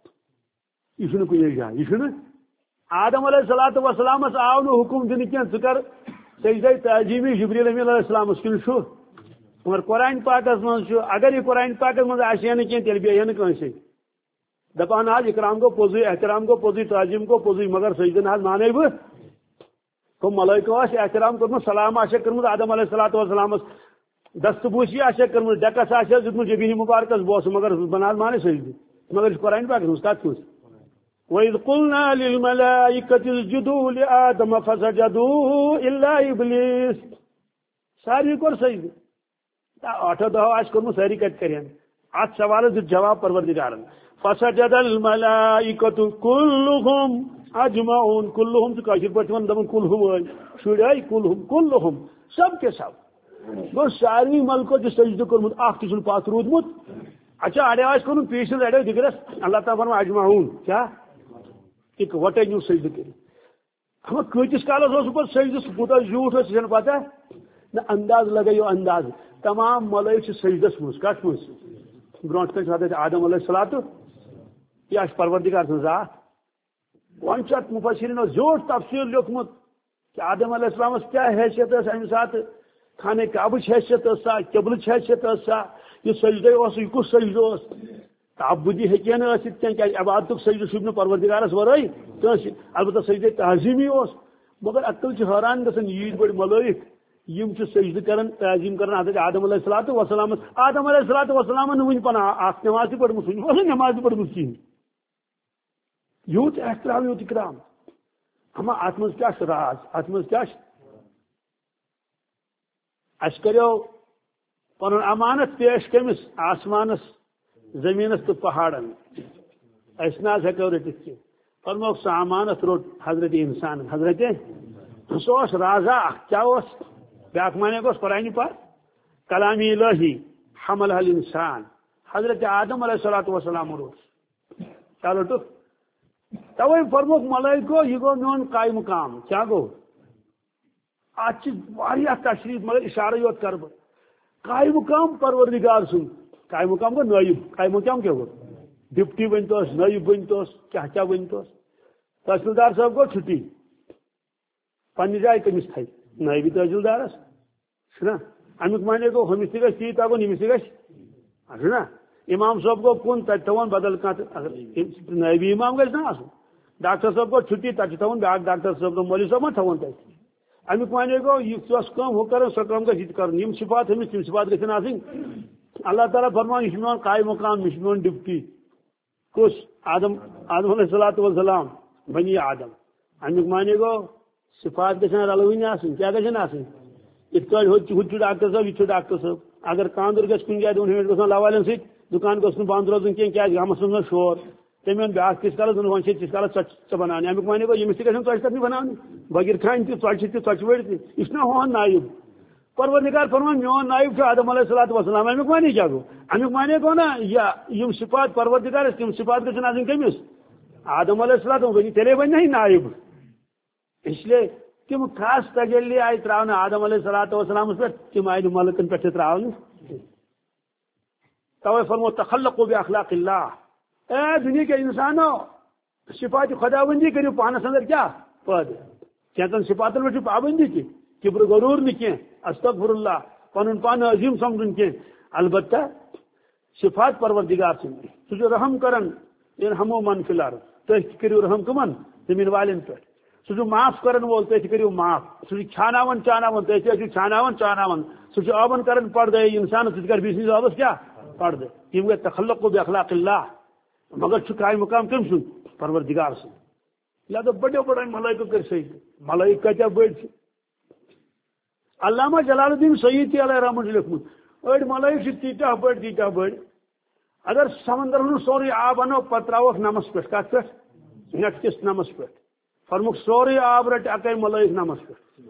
یہ چھُنہٕ کُنی جایہِ یہ چھُنہٕ آدم علیہ الصلوۃ والسلام آو نہٕ حکم دِنہٕ کینٛہہ ژٕ کر سجدے تعظیمی جبریل امین علیہ السلام کِنہٕ چھُ مگر قرآن پاکس من اگر یہ قرآن پاکس من آسے نا کی تیل بیہ کنسے دپان آج اکرام کو پوزی احترام کو پوزی تعظیم کو پوزی مگر سجدن آج مانے بہ تو ملائکہ آس احترام کرم سلام آسے کرم آدم علیہ الصلوۃ والسلام دست بوسی آسے کرم ڈکس آسے دیت جبین مبارکس بوس مگر بنا مانے سجد مگر قرآن پاک من کت کس وَإِذْ قُلْنَا لِلْمَلَائِكَةِ اسْجُدُوا لِآدَمَ فَسَجَدُوا إِلَّا إِبْلِيسَ ساری کور سجد آٹھو دہو آج کرمو ساری کت کرین ات سوال دیت جواب پروردگارن فسجد الملائکۃ کلہم اجمعون کلہم تو کاشر پاٹھ ون دپن کلہم شڑائی کلہم کلہم سب کے سب گو ساری ملکو جو سجدہ کرمت اخ تہ پاک رودمت اچھا اڑے آج کرن پیشن اڑے دگرس اللہ تعالیٰ فرما اجمعون کیا ایک وٹے نیو سجدہ کر ہم کتس کالس اس پہ سجدہ کوتاہ جھوٹ اس جن پتہ نہ انداز لگایو انداز تمام ملائک سجدس مز کت مز برونٹ کن حضرت آدم علیہ الصلوۃ یہ پروردگار سن ذات ون چھ مفسرین زیوٹ تفسیر لیکھمت کہ آدم علیہ السلام کیا حیثیت اس امہ سات خانہ کعبہ حیثیت سا قبلہ حیثیت سا یہ سجدہ اس یہ کس سجدہ اس تعبدی ہیکہ نہ ٲسِتھ کینٛہہ کیازِ عبادتُک سجدہ چھُ نہٕ پروردگارس ورٲے کٲنٛسہِ البتہ سجدہ تعظیمی اوس مگر عقل چھِ حٲران گژھان ییٖتۍ بٔڑۍ ملائک یم چھ سجدہ کرن تعظیم کرن حضرت آدم علیہ الصلوۃ والسلام آدم علیہ الصلوۃ والسلام ون پن اخ نماز پڑھمت ون نماز پڑھمت کہین یوت احترام یوت اکرام ہما ات مز کیا راز ات مز کیا اس کریو پن امانت پیش کمس آسمانس زمینس تو پہاڑن اس ناز ہیکو رٹت کی فرموک سہ امانت روٹ حضرت انسان حضرت سو رازا کیا بیاک مانے گوس قرآن پاک کلامی الہی حمل حل انسان حضرت آدم علیہ الصلوۃ والسلام روٹ چلو تو توے فرموک ملائکو یہ گو میون قائم مقام کیا گو آج تشریف مگر اشارہ یوت کر بہ قائم مقام پروردگار سن قائم مقام گو نائب قائم مقام کیا گو ڈپٹی ونتوس نائب ونتوس کیا کیا ونتوس تحصیلدار صاحب گو چھٹی پنہ جائے کمس تھے نائب تحصیلدارس نا امیک مانے گو ہمس تہ گھس تی تگن یمس تہ گھس نا امام صاحب گو کن تب تھون بدل کھانا نائبی امام گھس نا آسن ڈاکٹر صاحب گو چھٹی تب تھون بیاکھ ڈاکٹر صاحب مولوی صاحب ما تھون تب امیک مانے گو یہ کم ہو کر سو کم گھس کر یم صفات ہمس تم صفات گھن آسن اللہ تعالیٰ فرمان یہ میون قائم مقام یہ میون ڈپٹی کس آدم آدم علیہ الصلوۃ والسلام بنی آدم امیک مانے گو صفات گھن رلوین آسن کیا گھن آسن ات پہ ڈاکٹر صاحب یہ ڈاکٹر صاحب اگر خاندر گھس کن جائے دون ہمیش گھن لوالین ست دکان گوس بند روزن کی گامس من شور تمہیں بیاکھ کس کالس دن ویسے تیس کالس ٹھہ بنانے امیک مانے گو یمس تہ گھن ٹھہ تھی بنانے بغیر کھان تہ ٹھہ تہ ٹھہ وڑ تہ یہ ہون نائب پروردگار فرمان میون نائب آدم علیہ الصلوۃ والسلام امیک مانے کیا گو امیک مانے گو نا یم صفات پروردگار تم صفات گھن آسن کمس آدم علیہ الصلوۃ بنی تیلے بن نا نائب اس لیے تم خاص تجلی آئی تراؤن آدم علیہ الصلوۃ والسلام پہ تم آئی ملکن پہ تراؤن توے فرمو تخلقوا باخلاق اللہ اے دنیا کے انسانوں صفات خداوندی کرو پانس اندر کیا پد کینچن صفاتن پہ پابندی کی کبر غرور نہ کی استغفر اللہ پن پان عظیم سمجھن کی البتہ صفات پروردگار سن سہ رحم کرن ارحموا من فی الارض تھی کرو رحم کمن زمین والن پہ سہ معاف کرن وول تھی کرو معاف سہ چھاناون چاناون تھی چھاناون چاناون سہ آبن کرن پردے انسان ثہ کر بیس آبس کیا پردے یم گئی تخلقوا باخلاق اللہ مگر قائم مقام کم سن پروردگار سن لہذا بڑے بڑے ملائکہ کر سی ملائکہ کتیا بڑ علامہ جلال الدین سیوطی علیہ رحمۃ لکھمت اڑ ملائکہ تیتہ بڑ تیتہ بڑ اگر سمندر ہن سوری آب انو پتہ تراوک نمس پہ کت پہ نیٹ کس نمس پہ فرمک سوری آب رٹ اکے ملائک نمس پہ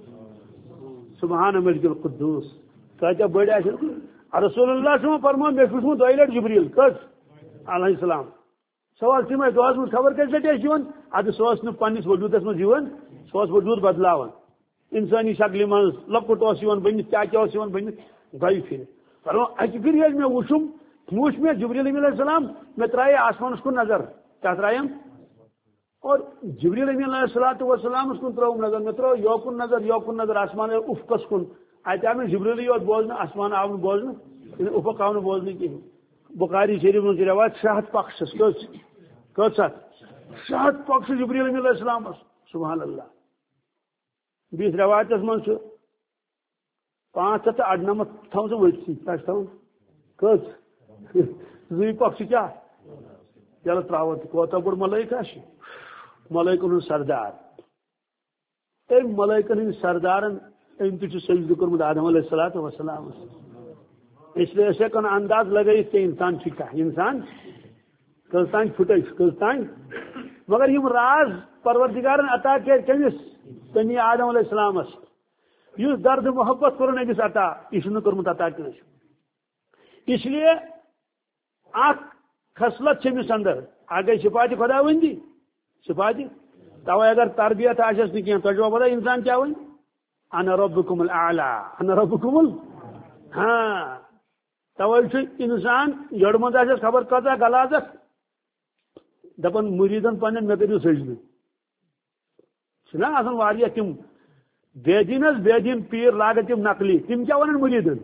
سبحان ملک القدوس کتیا بڑ رسول اللہ صلی اللہ علیہ وسلم فرمو مے پھٹمت دۄیہِ لٹہِ جبریل کس علیہ السلام سوال تمے دہس من خبر کس لٹہِ ادٕ سہ نا پنس وجودس من سہ وجود بدلاوان انسانی شکل من لکٹ بنت کیا کیا بنت دۄیہِ پھر فرمو اکہ پھر ییٚلہِ مے وچھم وچھ مے جبریل امین علیہ السلام مے ترائے آسمانس کن نظر کیا ترایم اور جبریل امین علیہ الصلوۃ والسلام کن ترٲوم نظر مے ترٲو یوکن نظر یوکن نظر آسمان افقس کن اتہ آو مے جبریل یوت بوزن آسمان آو نہٕ بوزن افق آو نہٕ بوزن کہین بخاری شریف من روایت شاہ پخشس کس کس شاہ پخش جبریل امین علیہ السلام سبحان اللہ بیس روایت من پانچ ہتھ اڑنمت تھو سہ ورتھی کیا تھوان کس زی پخش کیا چلو تراو کوتا بڑ ملائکہ ملائکن ہند سردار ام ملائکن ہند سردارن ام تہ سجدہ کورمت آدم علیہ الصلوۃ والسلام اس لیے اسے کن انداز لگائیت کہ انسان کیا انسان کس تان پھٹے کس تان مگر یم راز پروردگارن عطا کر کمس بنی آدم علیہ السلام اس درد محبت کورن امس عطا یہ کورمت عطا کنس اس لیے اخ خصلت چمس اندر آگے صفات خداوندی صفات توے اگر تربیت آسس نہ کینٛہہ تۄہہِ چھوا پتہ انسان کیا ون انا ربکم الاعلی انا ربکم ال ہاں توے انسان یڑ مند آسس خبر کتا غلاظت دپان مریدن پنن مے کٔرِو سجدٕ چھنا آسان واریاہ تم بے دین حظ بے دین پیر لاگن تم نقلی تم کیا ونان مریدن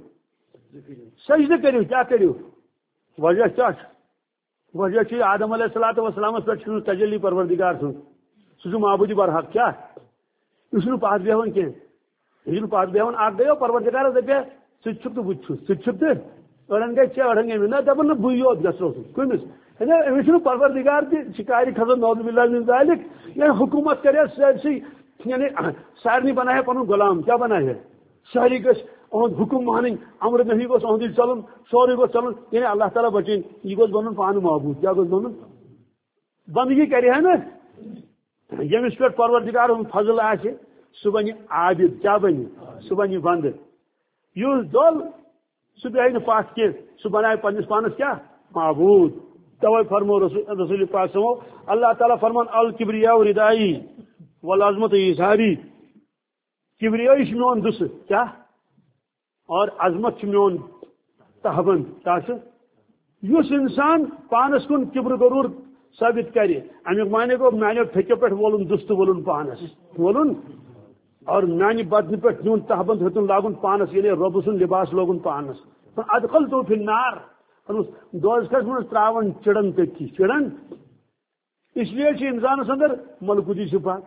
سجدٕ کٔرِو کیا کٔرِو وجہ کیا وجہ چھ آدم علیہ الصلوۃ والسلام پہ تجلی پروردگار سن سہ معبود برحق کیا یہ پتھ بیہوان کی یہ پتھ بیہوان اخ گیو پروردگار دپے ثہ تو بت ثہ تو اڑن گئی چھ اڑن گئی نہ دپان نا بے یوت گھو کمس امس پروردگار تہ شکار کھسان نعوذ باللہ من ذالک یعنی حکومت کرے سارسی یعنی سارنی بنائے پن غلام کیا بنائے ساری گھس اہد حکم مانن امر نہیں گوس اہد چلن سورے گوس چلن یعنی اللہ تعالیٰ بچین یہ گوس بنن پان معبود کیا گوس بنن بندگی کرے نا یمس پہ پروردگار فضل آسہ سہ بن عابد کیا بن سہ بن بند اس دل سہ بیاہ پتھ کی سہ بنائے پنس پانس کیا معبود توے فرمو رسول پاک سمو اللہ تعالیٰ فرمان الکبریاء ردائی والعظمت اظہاری کبریائی میون دس کیا اور عظمت میون تہبند کیا اس انسان پانس کن کبر غرور ثابت کرے امیک معنی گو میانو پھکہ پہ وولن دست وولن پانس وولن اور میانہ بدن پہ نیون تہبند ہتن لاگن پانس یعنی رب سن لباس لوگن پانس ادخل تو فی النار دوزخس من تراون چڑن تھی چڑن اس لیے انسانس اندر ملکوتی صفات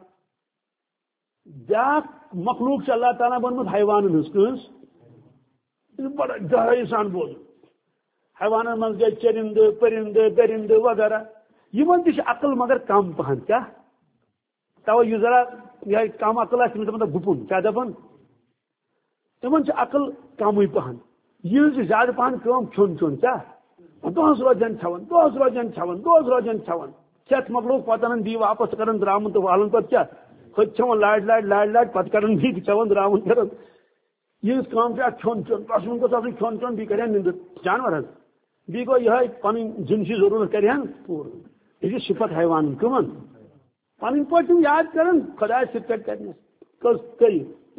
بیاکھ مخلوق اللہ تعالیٰ بنمت حیوان ہز کنس بڑا گہرائی سان بوز حیوان من گئی چرند پرند درند وغیرہ یہ تہ عقل مگر کم پہن کیا توے یہ ذرا یہ کم عقل آ مطلب گپن کیا دپان تمن عقل کم پہن یہ زیادہ پہن کم کھون چون کیا دہس روزان کھان دہس روزان کھان دہس روزان کھان کھت مکلوک پتہ انن دی واپس کرن درامن تو والن پتہ کیا خود چون لاڈ لاڈ لاڈ لاڈ پتہ کرن بھی چون درامن کرن یہ کام کیا کھون چون بس ان کو سب کھون چون بھی کرن نند جانور حظ بھی گو یہ پن جنسی ضرورت کرن پور یہ صفت حیوان کمن پن پہ یاد کرن خدا صفت کرنے کس کئی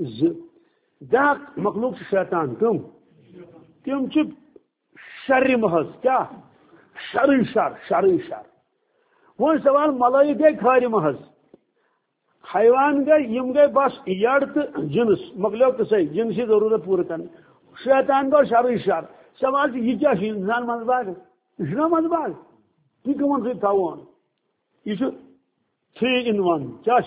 بیاکھ مخلوق شیطان کم تم شر محض کیا شر شر شر شر وہ سوال ملائی گئی خار محض حیوان گئی یم گئی بس یڑ تو جنس مکلیو قصے جنسی ضرورت پور کرنے شیطان گو شر شر سوال یہ کیا انسان مز باغ یہ مز باغ یہ کمن سی تھوان یہ تھری ان ون کیا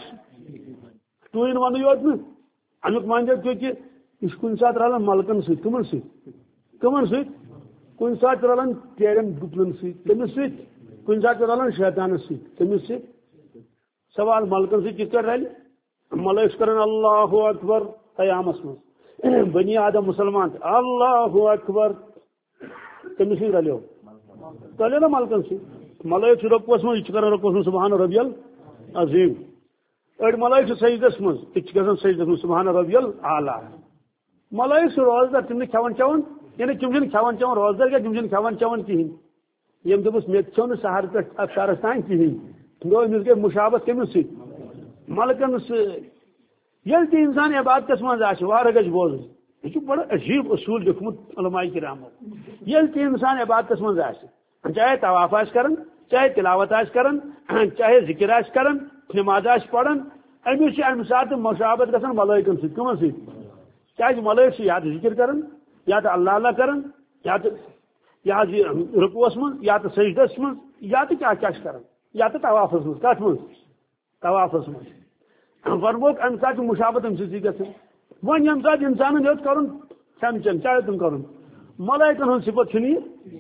ٹو ان ون یوت نا امیک مان کیونکہ یہ کن سات رلان ملکن ست کمن ست کمن ست کن سات رلان تیرن گپلن ست تمس ست کن سات رلان شیطانس ست تمس ست سوال ملکن ست کت رل ملائک کرن اللہ اکبر قیامس مز بنی آدم مسلمان اللہ اکبر تمس ست رلیو رلیو نا ملکن ست ملائک رقوس مز یہ رقوس مز سبحان ربی العظیم اڑ ملائک سجدس مز یہ سجدس مز سبحان ربی العلیٰ ملائک روزدار تم کھان چون یعنی تم کھان چون روزدار کیا تم کھان چون کہین یم دس مے کھو سہر پہ افطارس تان کہین گو امس گئی مشابت کمس ست ملکن سل تہ انسان عبادتس مز آہ گھس بوز یہ بڑا عجیب اصول لکھمت علماء کرامو یل تہ انسان عبادتس مز آہ چاہے طواف آس کرن چاہے تلاوت آس کرن چاہے ذکر آس کرن نماز آس پڑھن امس امہ سات مشابت گژھان ملائکن ست کمن ست کیا ملائک یا تو ذکر کرن یا تو اللہ اللہ کرن یا تو یا رکوس من یا تو سجدس من یا تو کیا کیا کرن یا تو طوافس من کت من طوافس من فرموک امہ سات مشابت امہ سی گژھان ون یم سات انسان یوت کرن کھین چین چاہے تم کرن ملائکن ہن صفت چھنی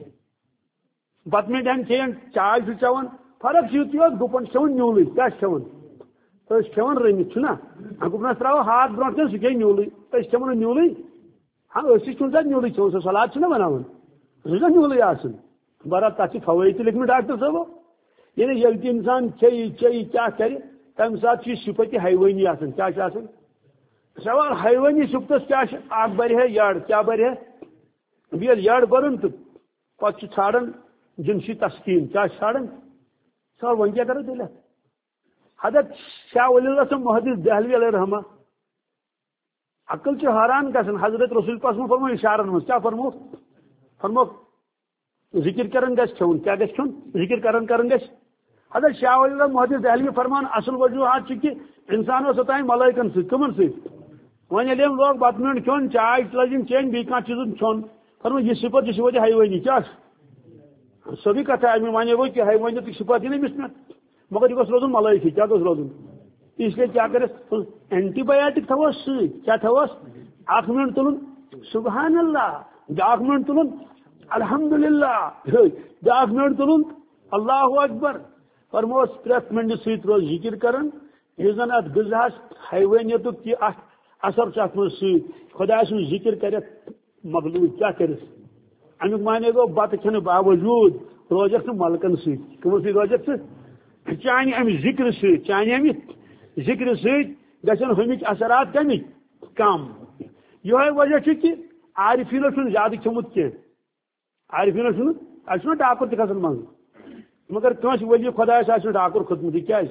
بت میں ڈین کھین چائے چون فرق یہ گپن کھین نیولے کیا کھین تو کھین رمت چھنا گپنس ترو ہاتھ برو کن سہ نیولے تو کھین نیولے ہاں اسی کن سات نیولے کھو سو سلاد چھنا بناون سہ نیولے آسن برا تک فوائد لکھم ڈاکٹر صاحب یعنی یل تہ انسان کھیی چی کیا کر تمہ سات صفت حیوانی آسن کیا آسن سوال حیوانی صفتس کیا اخ بر ہے یڑ کیا بر ہے یل یڑ برن تو پتہ ژھانڈان جنسی تسکین کیا ژھانڈان سوال ون کیا کرو تیل حضرت شاہ ولی اللہ صاحب محدث دہلوی علیہ رحمہ عقل چھ حیران گژھان حضرت رسول پاک فرمو اشارن مز کیا فرمو فرمو ذکر کرن گژھِ کھیون کیا گژھِ کھیون ذکر کرن کرن گژھِ حضرت شاہ ولی اللہ محدث دہلوی فرمان اصل وجوہات کہ انسان اوتان ملائکن ست کمن ست ون یل لوگ بت میون کھیون چائے لگن چین بی کھانا چیز کھیون فرمو یہ صفت یہ صفت حیوانی کیا سبھی کتھا امی مانے وہ کہ حیوانی تو صفت ہی نہیں مس میں مگر یہ گوس روزن ملائکی کیا گوس روزن اس لیے کیا کرے اینٹی بایوٹک تھوس ست کیا تھوس اخ منٹ تلن سبحان اللہ بیاکھ منٹ تلن الحمدللہ بیاکھ منٹ تلن اللہ اکبر فرموس پریت منٹ ست روز ذکر کرن یہ زن ات غذاس حیوانیت کی اثر چھ ات من ست خدا سن ذکر کرت مغلوب کیا کرس امیک معنی گو بت کھن باوجود روزک ملکن ست کم سی روزک ثہ چانہ ام ذکر ست چانہ ام ذکر ست گھن ہمچ اثرات کمک کم یہ وجہ کہ عارفینو چھ زیادہ کھمت کی عارفینو چھ اچھا ڈاکر تہ کھسن من مگر کنس ولی خدا آ ڈاکر کھتمت یہ کیا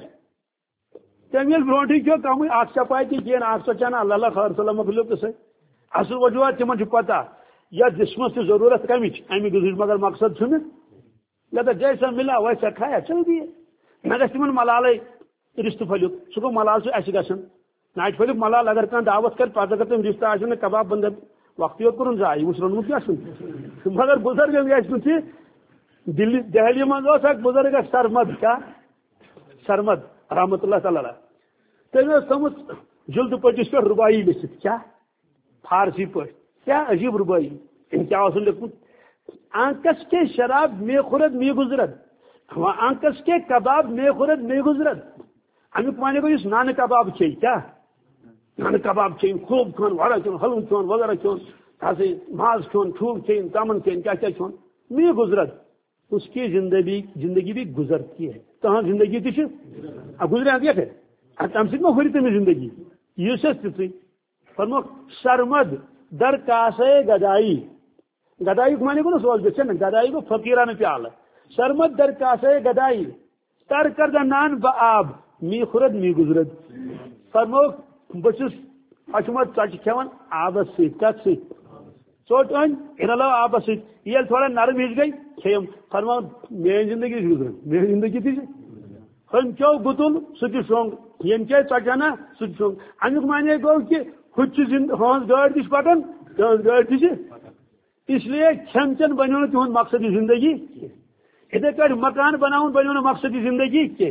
تم یل برونٹھے کھو کم اخ چپائی تہ کھین اخ سو چانا اللہ اللہ خیر صلی مکلیو تو سی اصل وجوہات تمن پتہ یا جسمس تہ ضرورت کمچ امہ گزر مگر مقصد چھ یا جیسا ملا ویسا کھایا چل دیے نہ گھس تمن ملالے رشتہ پھلیک سہ گو ملال سہ اس گھن ناٹ پھلیک ملال اگر کھانا دعوت کر پتہ اگر تم رشتہ آ کباب بند وقت یوت کورن ضائع اس رونمت کیا مگر بزرگ گھس دلی دہلی من اک بزرگ سرمد کیا سرمد رحمت اللہ تعالی تم تھوت جلد پٹس پہ ربائی لکھت کیا فارسی پہ کیا عجیب ربائی کیا لکھمت آنکس کے شراب میں خورد میں گزرد آنکس کے کباب میں خورد میں گزرد امیک معنی گو اس نان کباب چی کیا نان کباب چین خوب کھون وڑا کھون حلوہ کھون وغیرہ کھون تھے ماز کھون ٹھوک چین تامن چین کیا کیا کھون میں گزرد اس کی زندگی زندگی بھی گزرتی ہے تہذ زندگی تھی گزرے دیکھ تم سب ہو تمہیں زندگی یہ تھی فرمو سرمد در کاسے گدائی گدائی مانے گو نا سوز بچے نا گدائی گو فقیرانہ پیالہ سرمد در کاسے گدائی تر کردہ نان با آب می خورد می گزرد فرمو بچس اچمت ٹچ کھان آبس ست کت ست ٹوٹ ان ان علاوہ آبس ست یل تھوڑا نرم ہج گئی کھیم فرما میری زندگی گزران میری زندگی تھی ہم کیو گتل سہ شونگ یم کیا ٹچانا سہ شونگ امیک معنی گو کہ ہچ ہز گاڑ تہ پکان تہذ گاڑ تہ اس لیے کھین چین بنو تہد مقصد زندگی اتھے پہ مکان بناؤن بنو مقصد زندگی کی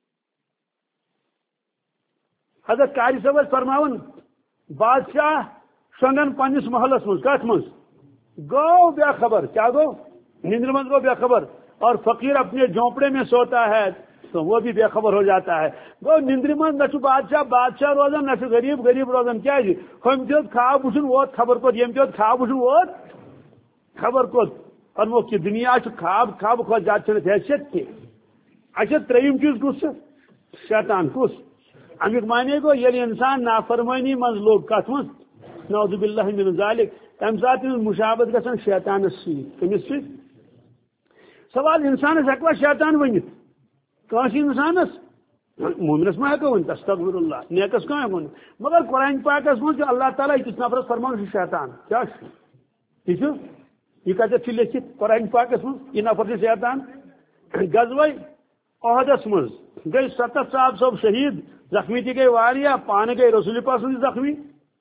حضرت قاری صاحب فرماون بادشاہ شونگن پنس محلس مز کت مز گو بے خبر کیا گو نیندر مند گو بے خبر اور فقیر اپنے جھونپڑے میں سوتا ہے تو وہ بھی بے خبر ہو جاتا ہے گو نیندر مند نہ بادشاہ بادشاہ روزان نہ غریب غریب روزان کیا ہم تہ خواب وچن ووت خبر کت یم تہ خواب وچن ووت خبر کت فرمو کہ دنیا خواب خواب کھت زیادہ چھ حیثیت کی اچھا تریم چیز کس شیطان کس امیک معنی گو یل انسان نافرمانی مز لوگ کت مز نعوذ باللہ من ذالک تمہ سات مشابت گھان شیطانس ست کمس ست سوال انسانس ہکوا شیطان ونت کنس انسانس مومنس ما ہیکو ونت استغفر اللہ نیکس کم ہیکو ونت مگر قرآن پاکس مجھ اللہ تعالیٰ کس نفرس فرمان شیطان کیا یہ یہ کتھ لکھت قرآن پاکس مجھ یہ نفر شیطان غزوہ احدس مز گئی ستھ صاحب صاحب شہید زخمی تہ گئی واریاہ پانے گئی رسول پاک سن زخمی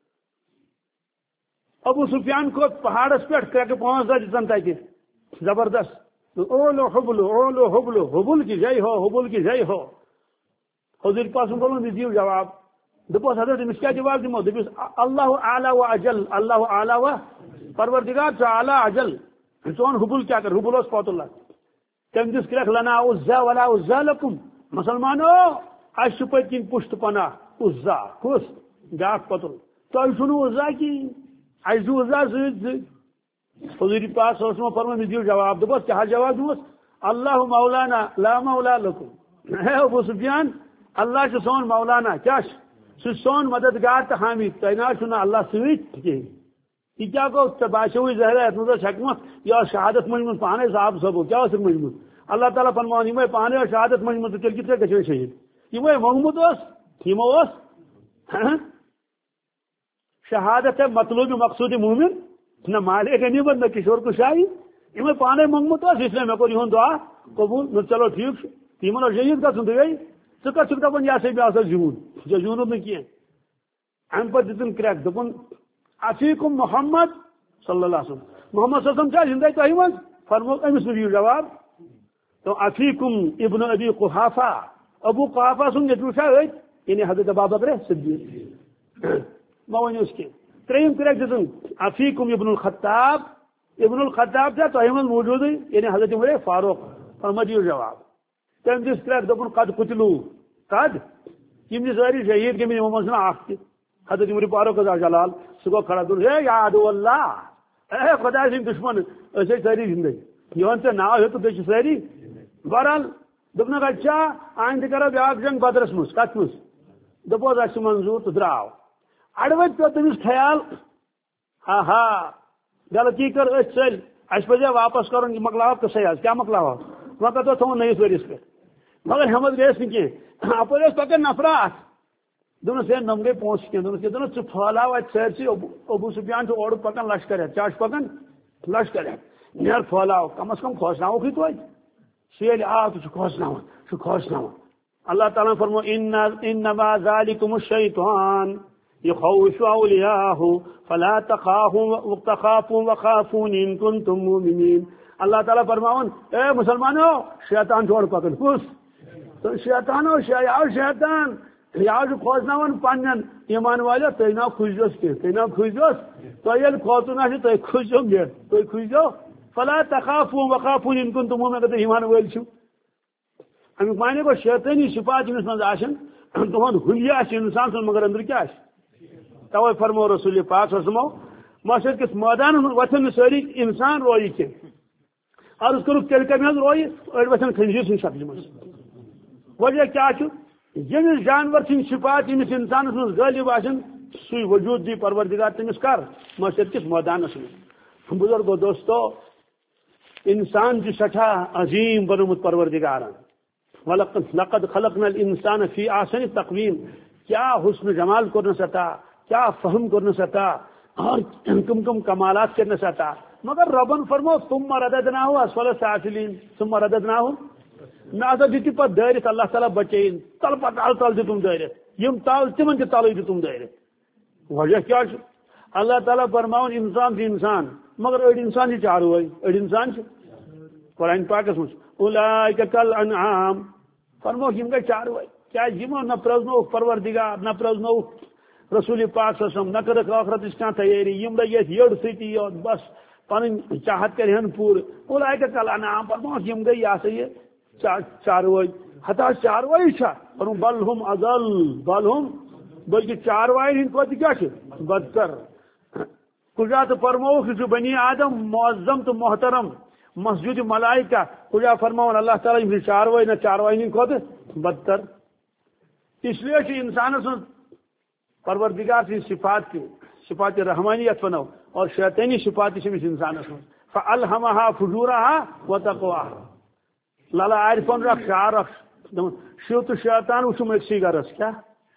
ابو سفیان کھوت پہاڑس پہ کرکہ پانچ دہ دن تتہ زبردست اولو حبلو اولو حبلو حبل کی جائی ہو حبل کی جائی ہو حضور پاک بولوں دیو جواب دپوس حضرت امس کیا جواب دمو دپس اللہ اعلی و اجل اللہ اعلی و پروردگار چھ اعلی اجل چون حبل کیا کر حبل اس پوت اللہ تم دس کرک لنا عزا ولا عزا لکم مسلمانو اس پت کن پشت پناہ عزا کس بیاکھ پتل تہ چھنو عزا کی اس عزا ست حضور پاک صلی اللہ علیہ وسلم فرمائے دیو جواب دپوس کیا جواب دموس اللہ مولانا لا مولا لکم ہے ابو سفیان اللہ چھ سون مولانا کیا سہ سون مددگار تو حامی تہ نا چھنا اللہ ست کہین یہ کیا گو ٹھیک باسو ظاہر ات مز ہکمت یہ شہادت منجمت پانے صاحب صبو کیا منجمت اللہ تعالیٰ فرمان یہ پانے شہادت منجمت تیل کتنے گھو شہید یہ منگمت یمو شہادت ہے مطلوب مقصود مومن نہ مالے غنیمت نہ کشور کشائی یہ پانے منگمت اس لیے مے کور دعا قبول نہ چلو ٹھیک تمہ شہید گھن تو گئی ثہ کت دپان یہ سا بہ زیون ژے زیونت نا کی ام پہ دتن کریک دپن افیکم محمد صلی اللہ علیہ وسلم محمد صلی اللہ علیہ وسلم زندہ تہ من فرمو امس دیو جواب تو افیکم ابن ابی قحافہ ابو قحافہ سن نیچو یعنی حضرت ابوبکر صدیق ما ون اس کے تریم کریک دتن افیکم ابن الخطاب ابن الخطاب تہ تہ من موجود یعنی حضرت عمر فاروق فرمو دیو جواب تم دس کریک دپن قد قتلو قد یم ساری شہید گمی محمد صلی اللہ علیہ وسلم حضرت عمر فاروق جلال سہ گو کھڑا دور اے یا عدو اللہ اے خدا سن دشمن اے ساری زندگی یہ ژے نا ہیت بی ساری بہرحال دپنک اچھا آئندہ کرو بیاکھ جنگ بدرس مز کت مز دپوس اس منظور تو درو اڑ وت پہ تمس خیال ہاں ہاں غلطی کر اس چل اس پہ واپس کرن یہ مکلاو قصے آج کیا مکلاو وقت تو تھو نئیس ورس پہ مگر ہمت گیس نا کی اپر پکان نفرات دونس ہے نم گئی پونس کی دونس دونس ٹھہ پھہلاو ات سارسی ابو سفیان اور پکان لشکر ہے کیا پکان لشکر ہے نیر پھہلاو کم از کم کھوسناوک ہی تو سیل آ تو کھوسناون سہ کھوسناون اللہ تعالیٰ فرمو انما ذالکم الشیطان یخوف اولیاءہ فلا تخافوا تخافوا وخافون ان کنتم مؤمنین اللہ تعالیٰ فرماون اے مسلمانوں شیطان چھوڑ پکن کس تو شیطانو شیعو شیطان یہ کھوسناون پنن ایمان والو تھی نا کھجوس کی تھی نا کھجوس تھی یل کھوتن آ تھی کھجو گیٹ تھی کھجو فلا تخافوا وخافون ان کنتم مؤمنین اگر ایمان وٲلۍ چھِو امیک معنی گو شیطانی صفات یمس مز آشن تہد حلیہ آ انسان سن مگر اندر کیا توے فرمو رسول پاک صلی اللہ علیہ وسلم معاشر کس میدان وتھن ساری انسان روی کی عرض کرک تیل کم حض روی اڑ وتھن خنزیر سن شکل مز وجہ کیا یمس جانور سن صفات یمس انسانس مز غالب آشن سی وجود دی پروردگار تمس کر معاشر کس میدانس مز بزرگو دوستو انسان کی سٹھا عظیم بنومت پروردگارن لقد خلقنا الانسان فی احسن تقویم کیا حسن جمال کرنا ستا کیا فہم کرنا ستا اور کم کم کمالات کرنا ستا مگر ربن فرمو ثم رددناه اسفل سافلین ثم رددناه نہ دیتی پہ دٲرِتھ اللہ تعالیٰ بچین تل پتہ تل تل دتم دٲرِتھ یم تل تمن تہ تلے دتم دٲرِتھ وجہ کیا اللہ تعالیٰ فرماون انسان تہ انسان مگر اڑ انسان چھ چاروٲے اڑ انسان چھ قرآن پاکس مجھ اولئک کالانعام فرمو یم گئی چاروٲے کیا یمو نہ پرزنو پروردگار نہ پرزنو رسول پاک صلی اللہ علیہ وسلم نہ کرک آخرتچ کانٛہہ تیاری یم لگی یتھ یٔڑ سۭتی یوت بس پن چاہت کرہن پور اولئک کالانعام فرمو یم گئی یہ سا یہ چاروٲے ہتا چاروٲے چھا فرمو بل ہم اضل بل ہم بلکہ چاروائن ہند کھۄتہٕ کیا چھ بدتر کجا تو فرموک جو بنی آدم معظم تو محترم مسجد ملائکہ کجا فرماون اللہ تعالیٰ یم چاروٲے نہ چاروائن ہند کھۄتہٕ بدتر اس لیے چھ انسان سن پروردگار سی صفات کی صفات رحمانیت ونو اور شیطانی صفات چھ انسان سن فالہمها فجورها وتقواها لالا عارفن رکھ شعر رکھ شیو تو شیطان وچھم اکسی گرس کیا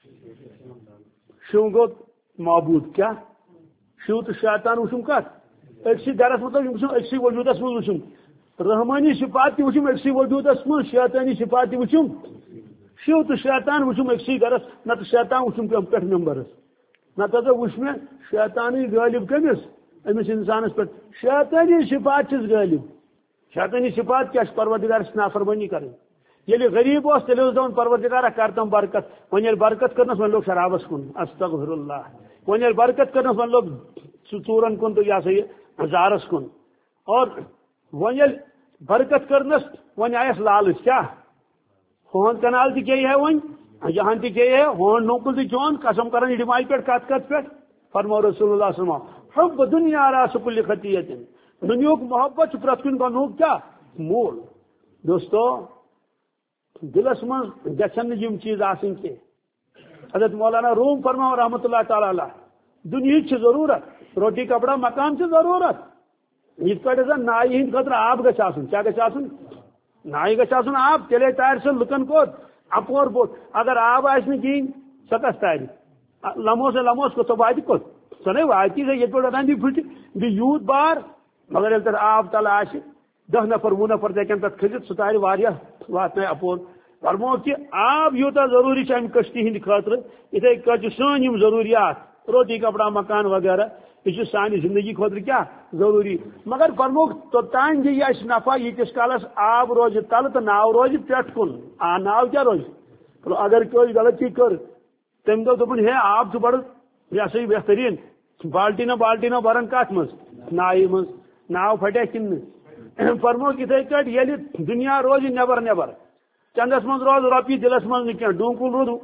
شیو گو معبود کیا شیو تو شیطان وچھم کت اکسی گرس مطلب اکسی وجودس من وچھم رحمانی صفات تہ وچھم اکسی وجودس من شیطانی صفات تہ وچھم شیو تو شیطان وچھم اکسی گرس نہ تو شیطان وچھم پہ ممبرس نہ تو وچھ میں شیطانی غالب کمس امس انسانس پہ شیطانی صفات چھ غالب شیطانی صفات کیا پروردگار نافرمانی کریں یل غریب اس تیل دون پروردگار کرتم برکت ون یل برکت کرنس ون لوگ شرابس کن استغفر اللہ ون یل برکت کرنس ون لوگ ژورن کن تو یہ سا یہ زارس کن اور ون یل برکت کرنس ون آیس لالچ کیا ہون کنال تہ ہے ون یہاں تہ ہے ہون نوکل تہ چون قسم کران ڈمائی پہ کت کت پہ فرمو رسول اللہ صلی اللہ علیہ وسلم حب دنیا راس کل خطیت دنیاک محبت پرت کن گنوک کیا مول دوستو دلس من گھن یم چیز آسن کی حضرت مولانا روم فرماؤ رحمۃ اللہ تعالی علیہ دنیا کی ضرورت روٹی کپڑا مکان کی ضرورت یہ پہ زن نائی ہند خطر آب گھس آسن کیا گھس آسن نائی گھس آسن آب تیلے تار سے لکن کوت اپور بوٹ اگر آب آس نا کہین سہ کس تاری لمحوس لمحوس کو تو وات کوت سہ نا واتی سے یہ پہ وتان دی پھٹ دی یوت بار مگر یل تر آب تل آس دہ نفر وہ نفر ہیکن تک کھست سہ تارِ واریاہ وات اپور فرمو کہ آب یوتا ضروری ہے امہ کشتی ہند خاطر اتھے کچھ سن یم ضروریات روٹی کپڑا مکان وغیرہ یہ سانہ زندگی خاطر کیا ضروری مگر فرمو توتان دی اس نفع یتس کالس آب روز تل تو ناو روز پٹ کن آ ناو کیا روز اگر کوئی غلطی کر تم دو دپن ہے آب بڑ یہ سا بہترین بالٹینہ بالٹینہ بران کت مز نائی مز ناو پھٹے کن فرمو اتھے کٹ یل دنیا روز نبر نبر چندس من روز روپی دلس من ڈونکل رود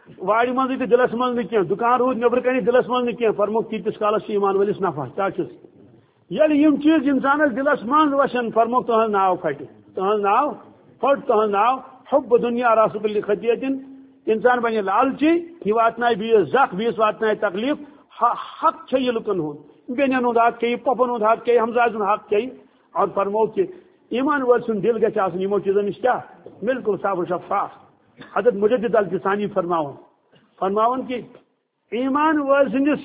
وار مزے تو دلس مز نا دکان رود نبر کن دلس مز نا فرموک تیتس کالس ایمان ولس نفع کیا یل یم چیز انسانس دلس مز وشن فرموک تہذ ناو پھٹ تہذ ناو پھٹ تہذ ناو حب دنیا راس کل خطیت انسان بنہ لالچی یہ واتن بیس زخ بیس واتن تکلیف حق چھ یہ لکن ہند بین ہند حق چی پپن ہند حق چی ہمساز ہند حق چی اور فرمو کہ ایمان ول سن دل گھس آسن یمو چیزن نش کیا بالکل صاف و شفاف حضرت مجدد الفسانی فرماون فرماون کہ ایمان ول سندس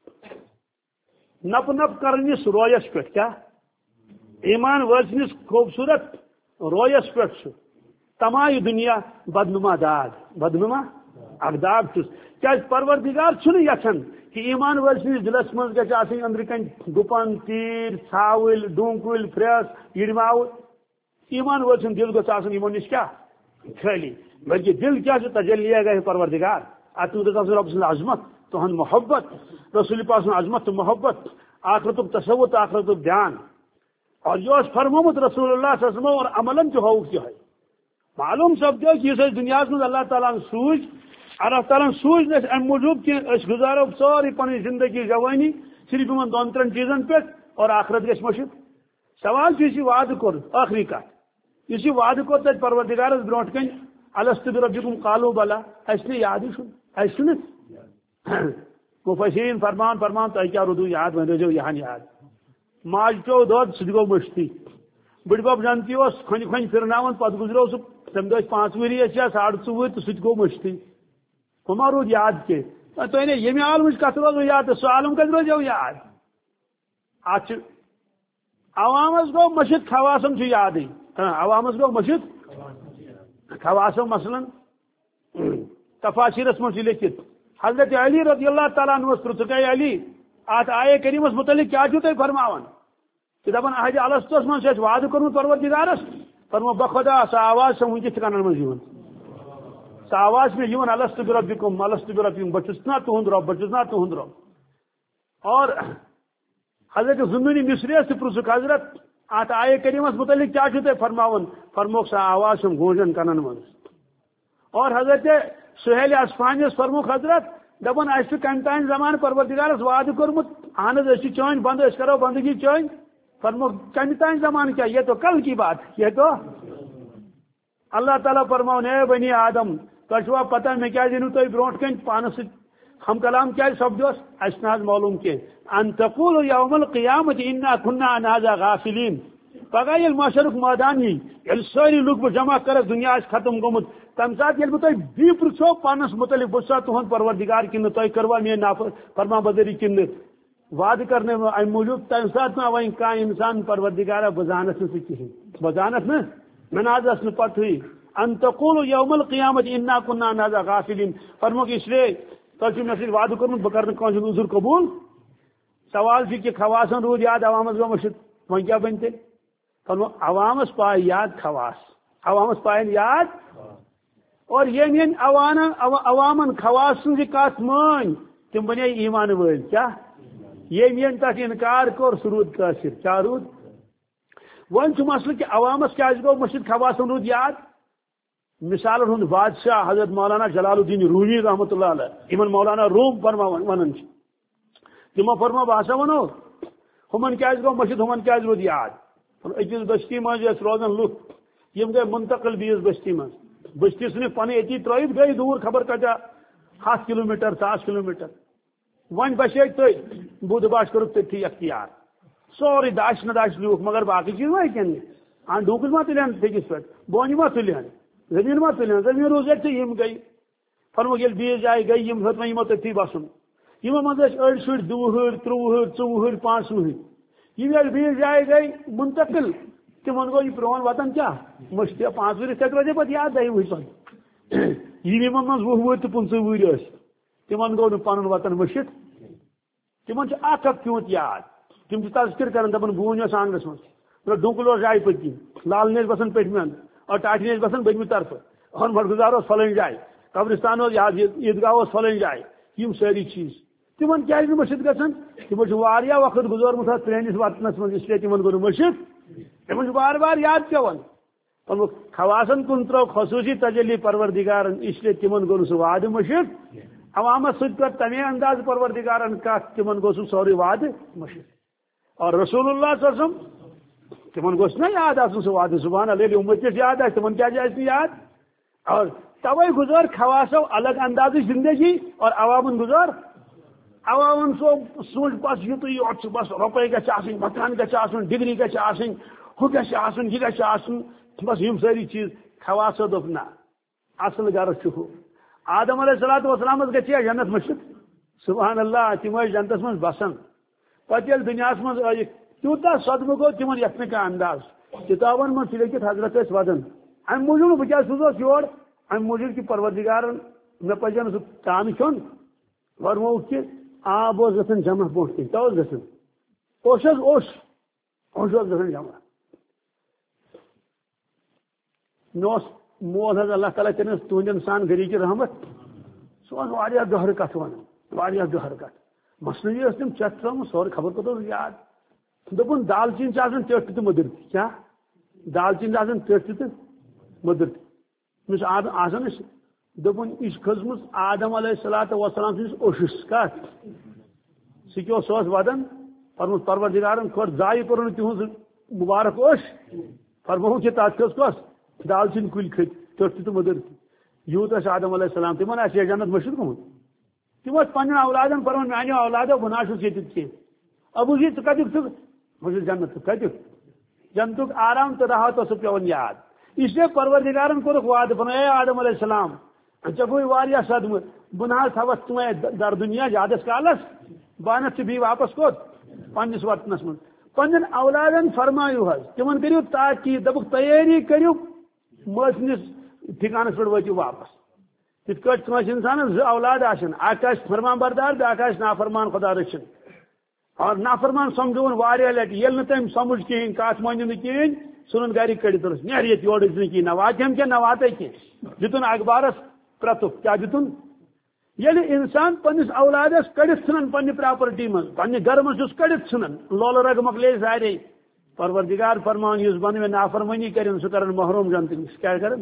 نپ نپ کرنس رویس پہ کیا ایمان ول سندس خوبصورت رویس پہ تمام دنیا بدنما داغ بدنما اخ داغ کیا پروردگار چھن یچھن کہ ایمان ول سندس دلس مز گژھِ آسٕنۍ أنٛدرٕ کَنۍ گُپن تیٖر ژھاوٕلۍ ڈوٗنۍ کُلۍ پھرٛٮ۪س یِڑماوٕ ایمان ول سُنٛد دل گوٚژھ آسُن یِمو نِش کیٛاہ خٲلی بلکہ دل کیا چھُ تجلیہ گژھِ پروردگار اتھ منٛز گژھِ آسُن رۄب سٕنٛز عظمت تُہنٛد محبت رسول پاک سٕنٛز عظمت تہٕ محبت آخرتُک تصور تہٕ آخرتُک دھیان اور یہ اوس فرمومُت رسول اللہ صلی اللہ علیہ وسلم اور عملن تہِ ہووُکھ یِہوے معلوم سپدیو کہ اس دنیا من اللہ تعالیٰ سوز اللہ تعالیٰ سوز نس ام موجود کہ گزارو سوری پنی زندگی جوانی صرف ان دون ترن چیزن پہ اور آخرت گھس مشد سوال یہ وعدہ کور آخری کت اس وعدہ کور تب پروردگارس برونٹ کن الست بربکم قالوا بلا اس نے یاد اس مفسرین فرمان فرمان تہ کیا رودو یاد ون روزو یہاں یاد ماج چو دود سہ گو مشتی بڑ بب جانتی اس کھن کھن پھرناون پت گزرو سہ تم دہ پانچ وری یا ساڑھ ژور تو سہ گو مشتی ہما رود یاد کے تھی نے یمہ عالم کت روزو یاد تو سہ عالم کت روزو یاد ات عوامس گو مشد خواسم چھ یادی عوامس گو مشد خواسم مثلا تفاسیرس من لکھت حضرت علی رضی اللہ تعالیٰ عنہ پرژھ علی ات آئے کریمس متعلق کیا چھو تھی فرماون کہ دپان احد الستس من سے وعدہ کورمت پروردگارس فرمو بخدا سہ آواز سم ونکس کنن من یون سہ آواز میں یون الست بربکم الست بربکم بچس نا تہند رب بچس نا تہند رب اور حضرت زنونی مصری سے پرژھ حضرت ات آئے کریمس متعلق کیا چھو تھی فرماون فرموک سہ آواز سم گونجن کنن من اور حضرت سہیل اصفہانی فرموک حضرت دپان اس کم تین زمان پروردگارس وعدہ کورمت اہن اس چین بند اس کرو بندگی چین فرمو کم تین زمان کیا یہ تو کل کی بات یہ تو اللہ تعالیٰ فرماؤن اے بنی آدم تہوا پتہ میں کیا دینو تھی برونٹ کن پانس ہم کلام کیا سپدوس اس ناز معلوم کی ان تقولوا یوم القیامت انا كنا عن هذا غافلین پگہ یل معاشرک میدان ہی یل ساری لوگ جمع کر دنیا ختم گومت تم سات یل بہ تھی پرچھو پانس متعلق بسا تہد پروردگار کن تھی کروا میری نا فرما بدری کن وعدہ کرنے ام موجود تم سات نا وہیں کان انسان پروردگارا بزانس نا کہین بزانس نا مناز اس پتہ ان تقولوا یوم القیامت انا كنا عن هذا غافلین فرمو کہ اس لیے تھی مے سر وعدہ کورمت بہ کر کانس عذر قبول سوال چھ کہ خواسن رود یاد عوامس گو مشد وہیں کیا بن تیل فرمو عوامس پائے یاد خواص عوامس پائن یاد اور یہ عوام عوامن خواص سن کت مان تم بنے ایمان ول کیا یہ تک انکار کور سہ رود قاصر کیا رود ون مسئلہ کہ عوامس کیا گو مشد خواصن رود یاد مثال ہند بادشاہ حضرت مولانا جلال الدین رومی رحمۃ اللہ علیہ امن مولانا روم فرما ونان تمو فرما باسا ونو ہمن کیا گو مشد ہمن کیا رود یاد اکس بستی مز روزان لک یم گئی منتقل بیس بستی مز بستی سن پن اتی ترت گئی دور خبر کتا ہاتھ کلو میٹر ساس کلو میٹر ون بسے تھی بود باش کور تھی اختیار سوری داش نہ داش لوک مگر باقی چیز ما کن ہاں ڈوکس ما تلین تھکس پہ بونی ما تلین زمین ما تلین زمین روز یم گئی فرمو یل بیس جائے گئی یم ہت یمو تھی بسن یمو مز اڑ شر دہر تروہر ژوہر پانچ وہر یم یل بیس جائے گئی منتقل تم گو یہ پرون وطن کیا مشت پانچ ور تک روزے پہ یاد دہی وہی پہ یہ من وہ ور تو پنچہ ور یس تمن گو پن وطن مشت تمن اک اک پیوت یاد تم تذکر کران دپان بون یس آنگنس من ڈونکل جائے پتکن لال نیس بسان پٹمن اور ٹاٹھی نیس بسان بجمہ طرف اور مڑگزار فلن جائے قبرستان عیدگاہ فلن جائے یم ساری چیز تمن کیا مشد گھن تمو وقت گزورمت پرانس وطنس من اس لیے تمن گو مشد تمن بار بار یاد پیون اور خواسن کن ترو خصوصی تجلی پروردگارن اس لیے تمن گو سہ وعد مشد عوامت ست کر تمے انداز پروردگارن کت تمن گو سہ سوری وعد مشد اور رسول اللہ صلی اللہ علیہ وسلم تمن گوس نا یاد آسن سہ وعد سبحان اللہ امت یاد آس تمن کیا جائے یاد اور توے گزار خواسو الگ انداز زندگی اور عوامن گزار عوامن سو سوچ بس یوت یوت بس روپے گھس آسن مکان گھس آسن ڈگری گھس آسن ہو گھس آسن یہ گھس آسن بس یم ساری چیز خواسو دپ نا اصل غرض چھ آدم علیہ الصلوۃ والسلام گیا جنت مشد سبحان اللہ تم جنتس من بسان پتہ یل دنیا من آئک تیوتہ صدمہ گو تم یت نہ انداز کتابن من لکھت حضرت اس ودن ام موجود بہ سوزوس یور ام موجود کہ پروردگارن مے پزن سہ کام کھیون ورمو کہ آب اوس گژھان جمع برونٹھ کن کیا اوس گژھان اوش حظ اوش اوش اوس گژھان جمع مے مول حظ اللہ تعالیٰ کرنس تہندین سان گری کی رحمت سہ واریاہ دہر کت ونان واریاہ دہر کت مصنوعی اس تم چت ترام سورے خبر کتو یاد دپن دالچین آسان ٹھٹ تو مدر کیا دالچین آسان ٹھٹ تو مدر مس آسان دپن یہ کھزم آدم علیہ الصلوۃ والسلام سس اوشس کت سہ کیا سہ ودان فرمت پروردگارن کھور ضائع کور تہذ مبارک اوش فرمو کہ تک کھس کس دالچین کل کھت ٹھٹ تو مدر یوت آدم علیہ السلام تمن آس جنت مشد گومت تم پن اولادن پرون میانو اولادو بہ ناشس یہ کی ابو جی ٹھیک ٹھیک مجھے جنت کتک جنتک آرام تو رہا تو سہ پیون یاد اس لیے پروردگارن کورک وعدہ بن اے آدم علیہ السلام ژے گوئی واریاہ صدمہ بہ نہ تھوس تمہیں در دنیا یادس کالس بانت ژے بی واپس کوت پنس وطنس من پن اولادن فرمایو حظ تمن کریو تاکید دپک تیاری کریو مس ٹھکانس پہ وتو واپس تت کٹ کس انسانس ز اولاد آسن اکھ آس فرمان بردار بیاکھ آس نافرمان خدا رچھن اور نافرمان سمجھون واریاہ لٹہ یل نہ تم سمجھ کہین کت مانو نا کہین ژھنن گھر کڑت نیر یہ یور کہین نہ وات ہم کیا نہ وات کی دتن اخبارس پرتک کیا دتن یل انسان پنس اولادس کڑت ژھنن پنہ پراپرٹی من پنہ گھر مز کڑت ژھنن لول رگ مکلے سارے پروردگار فرمان اس بن میں نافرمانی کرن سہ کرن محروم جنت نش کیا کرن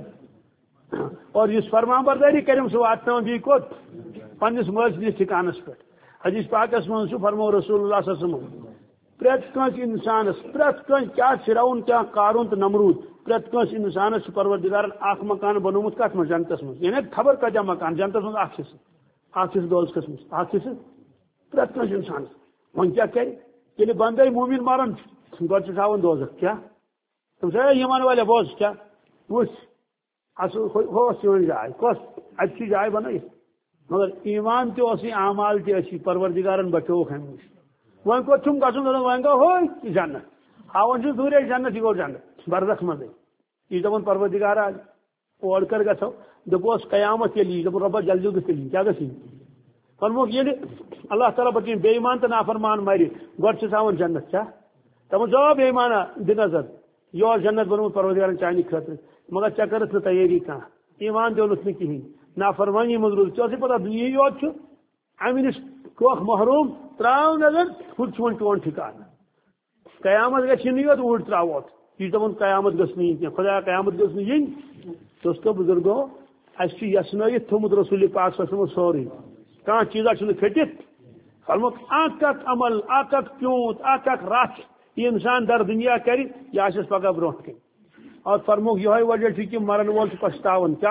اور اس فرمان برداری کرم سہ واتن بی کوت پنس مالس نس ٹھکانس پہ حدیث پاکس من فرمو رسول اللہ صلی اللہ علیہ وسلم پریت کنس انسانس پریت کن کیا فرعون کیا قارون تو نمرود پریت کنس انسانس پروردگارن اخ مکان بنومت کت من جنتس من یعنی خبر کتیا مکان جنتس من اخ حصہ اخ حصہ دولس قسمس اخ حصہ پریت کنس انسانس ون کیا کر یعنی بندے مومن مارن گۄڈٕ چھِ تھاوان دوزخ کیا تم سے ایمان والے بوز کیا وچھ اصل ہوس چون جائے کس اچھی جائے بنائی مگر ایمان تہ اسی اعمال تہ اسی پروردگارن بچوک ہم نش ون کو تم گھن ون گو ہو جنت ہاون چھ دوری جنت یہ گو جنت برزخ مزے یہ دپان پروردگار اور کر گھو دپوس قیامت یلی دپ ربا جلدی گھلی کیا گی فرموک یہ اللہ تعالیٰ بچین بے ایمان تو نافرمان مری گۄڈٕ چھِ تھاوان جنت کیا تمن جواب ایمانا دِ نظر یہ جنت بنوت پروردگار چانہ خاطر مگر ژے کٔرٕتھ نہٕ تیٲری کانٛہہ ایمان دونس نہٕ کہین نافرمانی منٛز روٗد ژےٚ ٲسٕے پتہ یی یوت چھُ امہِ نش کوکھ محروم تراو نظر ہُہ چھُ وۄنۍ چون ٹھِکانہٕ قیامت گژھِ نہٕ یوت اوٗرۍ تراووتھ یہِ چھُ دپان قیامت گٔژھ نہٕ یِنۍ کینٛہہ خۄدایا قیامت گٔژھ نہٕ یِنۍ دوستو بُزرگو اَسہِ چھُ یژھنٲیِتھ تھوٚمُت رسول پاک صلی اللہ علیہ وسلم سورُے کانٛہہ چیٖزا چھُنہٕ کھٔٹِتھ فرموک اکھ اکھ عمل اکھ اکھ پیوٗنٛت اکھ اکھ رچھ یہ انسان در دنیا کر یہ آس پگہ برونٹ کن اور فرموک یہ وجہ کہ مرن وول پچھتاون کیا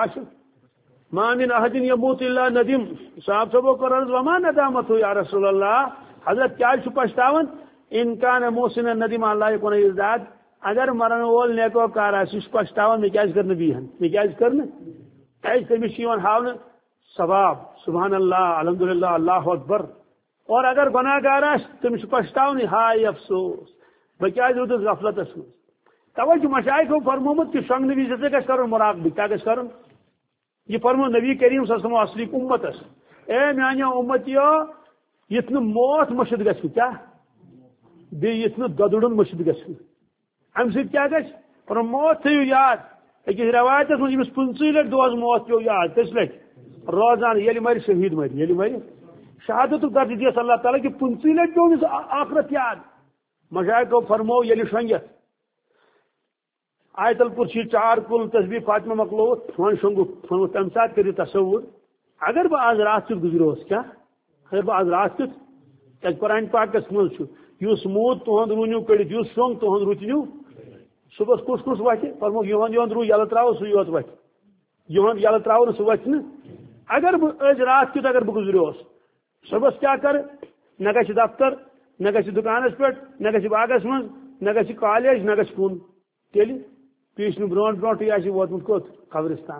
ما من احد یموت الا ندیم صاحب صبح کر وما ندامت یا رسول اللہ حضرت کیا پچھتاون ان کان محسن ندیم اللہ یکون ازداد اگر مرن وول نیکو کار آس پچھتاون میں کیا کرنے بیہن میں کیا کرنے کیس تمس ہاؤن ثواب سبحان اللہ الحمدللہ اللہ اکبر اور اگر گناہ گار آس تمس پچھتاون ہائے افسوس بہ کیا روزس غفلتس مز توجہ مشائخو فرمومت کہ شنگنہ وز گھس کرن مراقبہ کیا گھس کرن یہ فرمو نبی کریم صلی اللہ علیہ وسلم اصلی امتس اے میانو امتیو یت نہ موت مشد گھس کیا بی یت نہ ددڑن مشد گھس ام سۭتۍ کیا گھس پر موت تھیو یاد أکِس روایتس مز یمس پٕنژٕہ لٹہِ دوز موت پیو یاد کٔژِ لٹہِ روزان ییٚلہِ مر شہید مر ییٚلہِ مر شہادتُک درجہ دِیس اللہ تعالیٰ کہ پٕنژٕہ لٹہِ پیو أمِس آخرت یاد مشائخو فرمو ییٚلہِ شۄنگِتھ آیت الکرسی چار کل تسبیح فاطمہ مکلوت ون شنگو تمہ سات کرو تصور اگر بہ آز رات کت گزروس کیا اگر بہ آز رات کت کیا قرآن پاکس مز اس مود تہد رونیو کڑت اس شنگ تہد رچنیو صبح کس کس وتہ فرمو یہن یہن رو یل ترو سہ یوت وتہ یہن یل ترو سہ وتہ نا اگر بہ آز رات کت اگر بہ گزروس صبح کیا کر نہ گژھِ دفتر نہ گژھِ دکانس پہ نہ گژھِ باغس من نہ گژھِ کالج نہ گژھِ کن تیل پیشن برونٹ برونٹ یہ ووتمت کوت قبرستان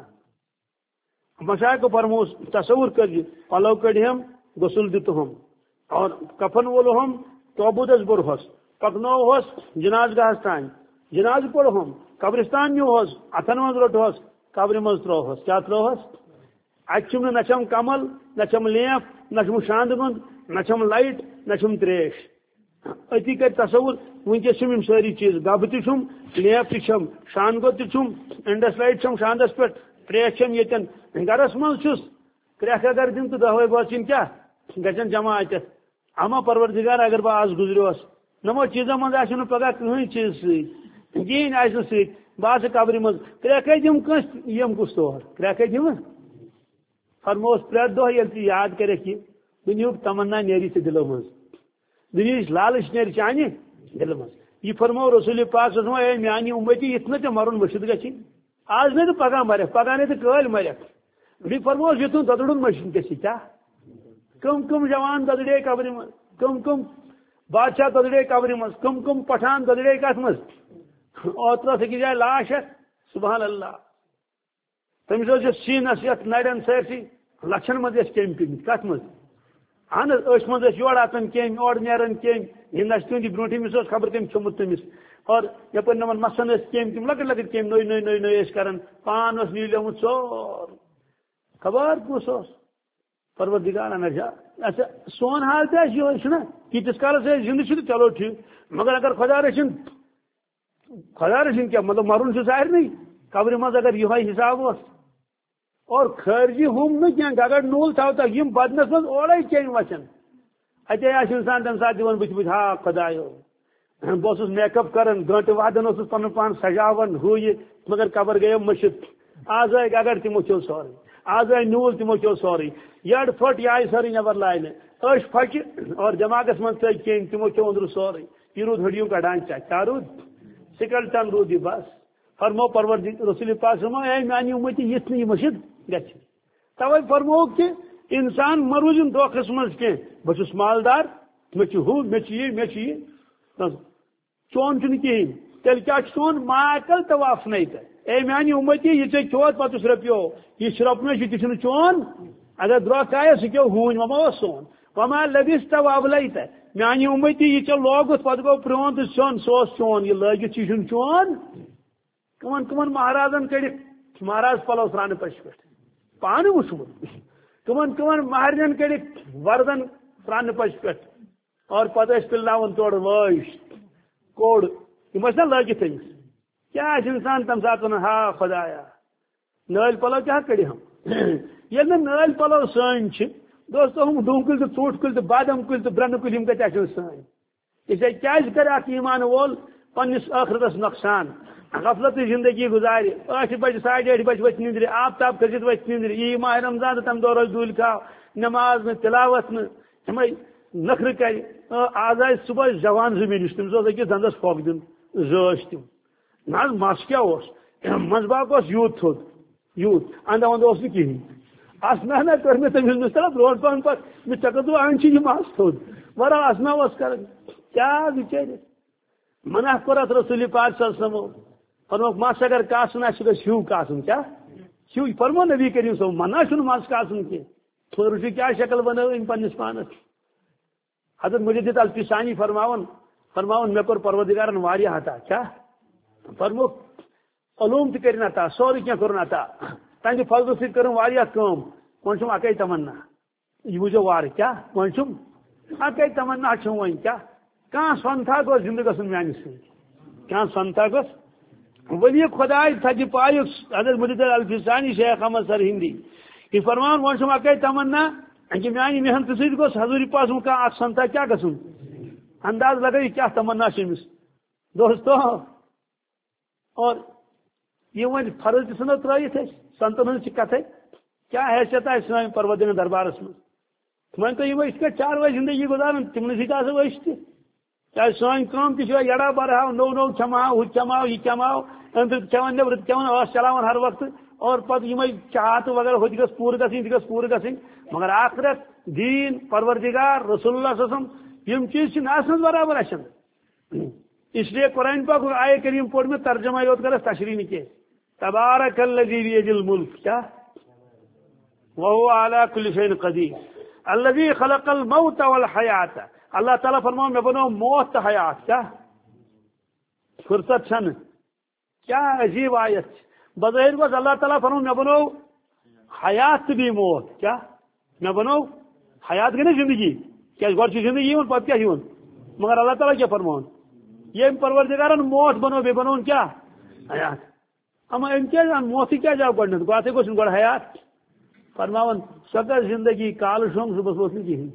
مشائق فرموس تصور کر پلو کڑہم غسل دتہم اور کفن وولہم توبودس برہس پکنوہس جناز گاہس تان جناز پڑھہم قبرستان نیوہس اتھن مز روٹہس قبر مز تروہس کیا تروہس اتم نہ چھم کمل نہ چھم لیپ نہ چھم شاند مند نہ چھم لائٹ نہ چھم تریش اتی کر تصور ونکس چھم ساری چیز گب تم لیپ تم شان گو تم انڈس لائٹ چھم شاندس پہ تریش چھم یتن گرس مز چھس کریک اگر دن تو دہوے بچن کیا گھن جمع اتت اما پروردگار اگر بہ آز گزریوس نمو چیزوں مز آ پگہ کہین چیز ست گین آس ست بہ قبر مز کریک دم کس یم کس طور کریک دم فرموس پریت دہ یل تی یاد کرک یہ دنیک تمنا نیری سے دلو مز دنیش لالچ نیر چانہ دل مز یہ فرمو رسول پاک صلی اللہ علیہ وسلم میانی امتی اتنا تے مرن مشد گچھی آج نہیں تو پگہ مرک پگہ نہیں تو کل مرک یہ فرموس یہ ددڑن مشین گسی کیا کم کم جوان ددڑے قبر مز کم کم بادشاہ ددڑے قبر مز کم کم پٹھان ددڑے کت مز اوترس کی جائے لاش ہے سبحان اللہ تمس سینس یت نرین سرسی لچھن مز کم پمت کت مز اہن اش مز یور اتن کم اور نیران کم یہ تہندی برونٹ امس خبر تم کھومت تمس اور یپ نمن مسن کم تم لکٹ لکٹ کم نئی نئی نئی نئی کران پان نیلیومت سور خبر کس پروردگار انجا اچھا سون حال تہ یہ تیتس کالس زندہ تو چلو ٹھیک مگر اگر خدا رچن خدا رچن کیا مطلب مرن سے ظاہر نہیں قبر مز اگر یہ حساب اس اور خارجی ہم نا اگر نول تھو تک یم بدنس مز اورے چین وچن اتے آس انسان تمہ سات دان بت بت ہا خدایو بہس میک اپ کران گنٹہ وادن اس پن پان سجاون ہو یہ مگر قبر گئے مشت آز اگر تمو چو سوری آز نول تمو چو سوری یڑ پھٹ یہ آئی ساری نبر لائن اش پھچ اور دماغس من تک چین تمو چو اندر سوری یہ رود ہڈیوں کا ڈانچہ کیا رود سکلٹن رود یہ بس فرمو پروردگار رسول پاک فرمو اے میانی امتی یہ نہیں مشد گچھ توے فرمو کہ انسان مروزن دھوکھس مز کی بس مالدار مے ہو مے یہ مے یہ چون چھ کہین تیل کیا چون ماکل تو وفن تو اے میانی امتی یہ ٹھیک چوت پتس رپیو یہ شرپن یہ چون اگر درخت آئے سہ کیو ہون وما سون وما لبس تو وبل تو میانی امتی یہ چھ لوگت پتہ گو پرون تو چون سو چون یہ لگت یہ چون کمن کمن مہارازن کڑک مہاراز پلو سران پش پہ پانے وچمت کمن کمن مہرین کڑک وردن سران پش پہ اور پتہ پلن تور لش کوڑ یہ نا لگت تمس کیا انسان تم سات ون ہا خدایا نل پلو کیا کڑی ہم یل نل پلو سن دوستو ہم ڈون کل تو ژوٹ کل تو بادام کل تو برن کل کتنے سن اسے کیا کر اخ ایمان وول پنس آخرتس نقصان غفلت زندگی گزار ٲٹھ بجے ساڑھے ٲٹھ بجے وتھ نندر آفتاب کھسِتھ وتھ نندر یہ ماہ رمضان تم دہ روز دول کھاو نماز نہ تلاوت نہ ہمے نخر کر آز آئے صبح جوان زمین تمس أکس دندس پھۄکھ دن زٲج تم نہ مس کیا مز باغ یوت تھوٚد یوت اندہ ونٛدٕ اوس نہٕ کہین اسنا نہ کر مے تمس مس ترا برونٹ پہن پہ مے ژےٚ کٔرتو اَن چھ یہِ مس تھوٚد ورا اسنا اوس کران کیا بچٲرِس منع کوٚر اتھ رسول پاک صلی اللہ علیہ وسلم فرموک مس اگر کاسن آسہِ سُہ گژھِ ہیوٗ کاسن کیا ہیوٗ فرمو نبی کریم صلی منع چھُنہٕ مس کاسن کینٛہہ تھوڑ چھُ کیا شکل بنٲو أمۍ پننس پانس حضرت مجدد الفسانی فرماون فرماون مے کوٚر پروردگارن واریاہ عطا کیا فرموک علوم تہِ کٔرِنۍ عطا سورُے کینٛہہ کوٚرُن عطا تہنٛدِ فضلہٕ سۭتۍ کٔرٕن واریاہ کٲم وۄنۍ چھُم اکے تمنا یہِ بوٗزِو وارٕ کیا وۄنۍ چھُم اکے تمنا چھُم وۄنۍ کیا کانٛہہ سۄنتھا گوٚژھ زندٕ گژھُن میانہِ سۭتۍ کانٛہہ سۄنتھا گوٚژھ ولی خدائے تھجہِ پایُک حضرت مجدد الفسانی شیخ احمد سر ہندی یہ فرمان وۄنۍ چھُم اکے تمنا کہ میانہِ محنتہٕ سۭتۍ گوٚژھ حضوٗرِ پاسُم کانٛہہ اکھ سۄنتھا کیٛاہ گژھُن انداز لگٲیِو کیٛاہ تمنا چھِ أمِس دوستو اور یہ ون فرض تنو ترت سنتن ہن کتھے کیا حیثیت آئے سن پروردگار دربارس من ون تو یہ اس چار وے زندگی گزارن تمن سی وش تہ کیا سن کم تہ یڑا برہاو نو نو کھماو ہُہ کھماو یہ کھماو اندر کھان نیبر کھان آس چلاوان ہر وقت اور پتہ یہ چاہت وغیرہ ہو گھس پور گھن یہ گھس پور گھن مگر آخرت دین پروردگار رسول اللہ صلی اللہ علیہ وسلم یم چیز آسان برابر آسان اس لیے قرآن پاک آئے کریم پور میں ترجمہ یوت کرس تشریح کی تبارک الذی بیدہ الملک کیا وهو على كل شيء قدیر الذي خلق الموت والحیات اللہ تعالیٰ فرماؤ میں بنو موت تو حیات کیا فرصت چھن کیا عجیب آیت بظاہر بس اللہ تعالیٰ فرماؤ میں بنو حیات بھی موت کیا میں بنو حیات کی نا زندگی کیا گھر کی زندگی ہوں پتہ کیا ہوں مگر اللہ تعالیٰ کیا فرماؤ یہ پروردگارن موت بنو بے بنو کیا حیات اما ان کیا موت کیا جاؤ گڈ گوتے کو گڈ حیات فرماون سکر زندگی کال شم صبح ووت کہین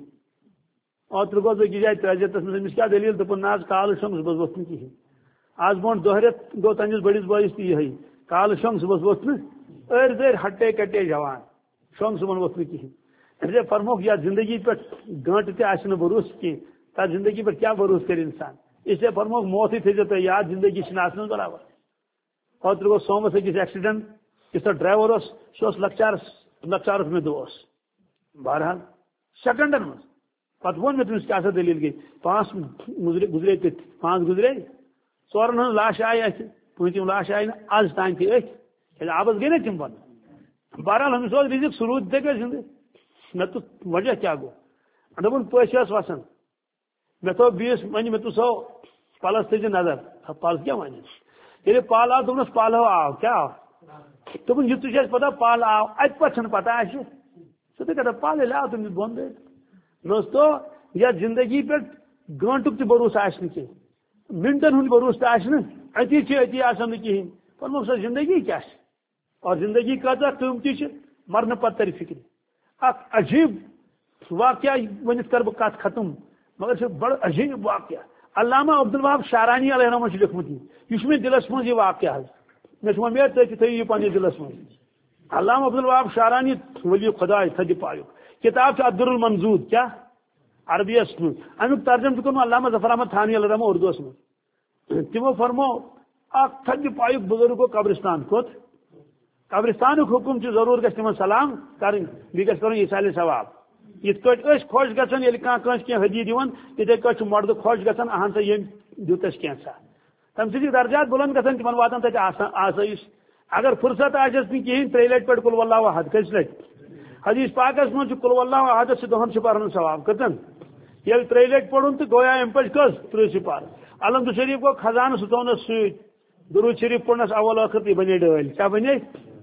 اوتر گوس بہت جائے تعزیتس مجھ کیا دلیل دپن ناز کال شم صبح ووت کہین آج برو دہ رت گو تہندس بڑس بٲیس تہ یہ کال شم صبح ووت ار زر ہٹے کٹے جوان شم صبح ووت کہین اسے فرموک یا زندگی پہ گنٹ تہ بھروس کی تر زندگی پہ کیا بھروس کر انسان اسے فرموک موت ہی تھو تھی یاد زندگی آسان برابر اوتر گو سومس اکس ایکسیڈنٹ کس ڈرائیور سہ لکچارس لکچارس میں دوس بہرحال سیکنڈن من پتہ وون میں تمس کیا دلیل گئی پانچ گزرے گزرے پانچ گزرے ژورن ہن لاش آئی اتھ پوٗنٛژِم لاش آئی نا آز تام تہ اتھ آبس گئی نا تم بن بہرحال ہمس اوس رزق سروٗد دے گئی زندہ مے تو وجہ کیا گو دپن پٔژھۍ ٲس وسان مے تھو بیس ون مے تو سو پلس تھٲیزِ نظر پل کیا ون ییٚلہِ پل آو دوٚپنس پل آو کیا آو دوٚپُن یہِ تہِ چھِ اَسہِ پتہ پل آو اتہِ پتہٕ چھنہٕ پتہ اَسہِ ژٕ تہِ کتھ پل ییٚلہِ آو تٔمِس بۄن دٲرِتھ دوستو یتھ زندگی پہ گنٹُک تہِ بھروسہٕ آسہِ نہٕ کینٛہہ منٹن ہُنٛد بھروسہٕ تہِ آسہِ نہٕ اتی چھِ اتی آسان نہٕ کِہیٖنۍ فرموکھ سۄ زندگی کیاہ چھِ اور زندگی کۭژاہ قۭمتی چھِ مرنہٕ پتہٕ ترِ فکرِ اکھ عجیب واقعہ ؤنِتھ کرٕ بہٕ کتھ ختم مگر چھُ بڑٕ عجیب واقعہ علامہ عبدالوہاب شارانی علیہ رحمہ چھُ لیوکھمُت یہِ چھُ مےٚ دِلس منٛز یہِ واقعہ حظ مےٚ چھُ وۄمید تُہۍ تہِ تھٲیِو یہِ پننِس دِلس منٛز علامہ عبدالوہاب شارانی ولی خداے تھدِ پایُک کتاب چھِ عبد المنظود کیا عربیس من امیک ترجمہ تہِ کوٚرمُت علامہ ظفر احمد تھانی علیہ رحمہ اردوس من تمو فرمو اکھ تھدِ پایُک بزرگ گوٚو قبرستان کوٚت قبرستانُک حکم چھُ ضروٗر گژھِ تِمن سلام کرٕنۍ بیٚیہِ گژھِ کرُن ایٖسالِ ثواب یِتھ کٲٹھۍ أسۍ خۄش گژھان ییٚلہِ کانٛہہ کٲنٛسہِ کینٛہہ ہدیہِ دِوان تِتھے کٲٹھۍ چھُ مردٕ خۄش گژھان اہن سا ییٚمۍ دیُت اَسہِ کینٛژھا تمہِ سۭتۍ درجات بلند گژھان تِمن واتان تتہِ آسٲیِش اگر فرصت آسٮ۪س نہٕ کِہیٖنۍ ترٛیٚیہِ لٹہِ پٮ۪ٹھ قل واللہ احد کٔژِ لٹہِ حدیث پاکس منٛز چھُ قل واللہ احدس چھِ دۄہن سِپارن ثواب کٔژن ییٚلہِ ترٛیٚیہِ لٹہِ پوٚرُن تہٕ گویا اَمہِ پٔچ کٔژ تٕرٛہ سِپار الحمد شریف گوٚو خزانہٕ سُہ تھونس سۭتۍ درود شریف پوٚرنس اول ٲخر تہِ بنے ڈٲلۍ کیٛاہ بنے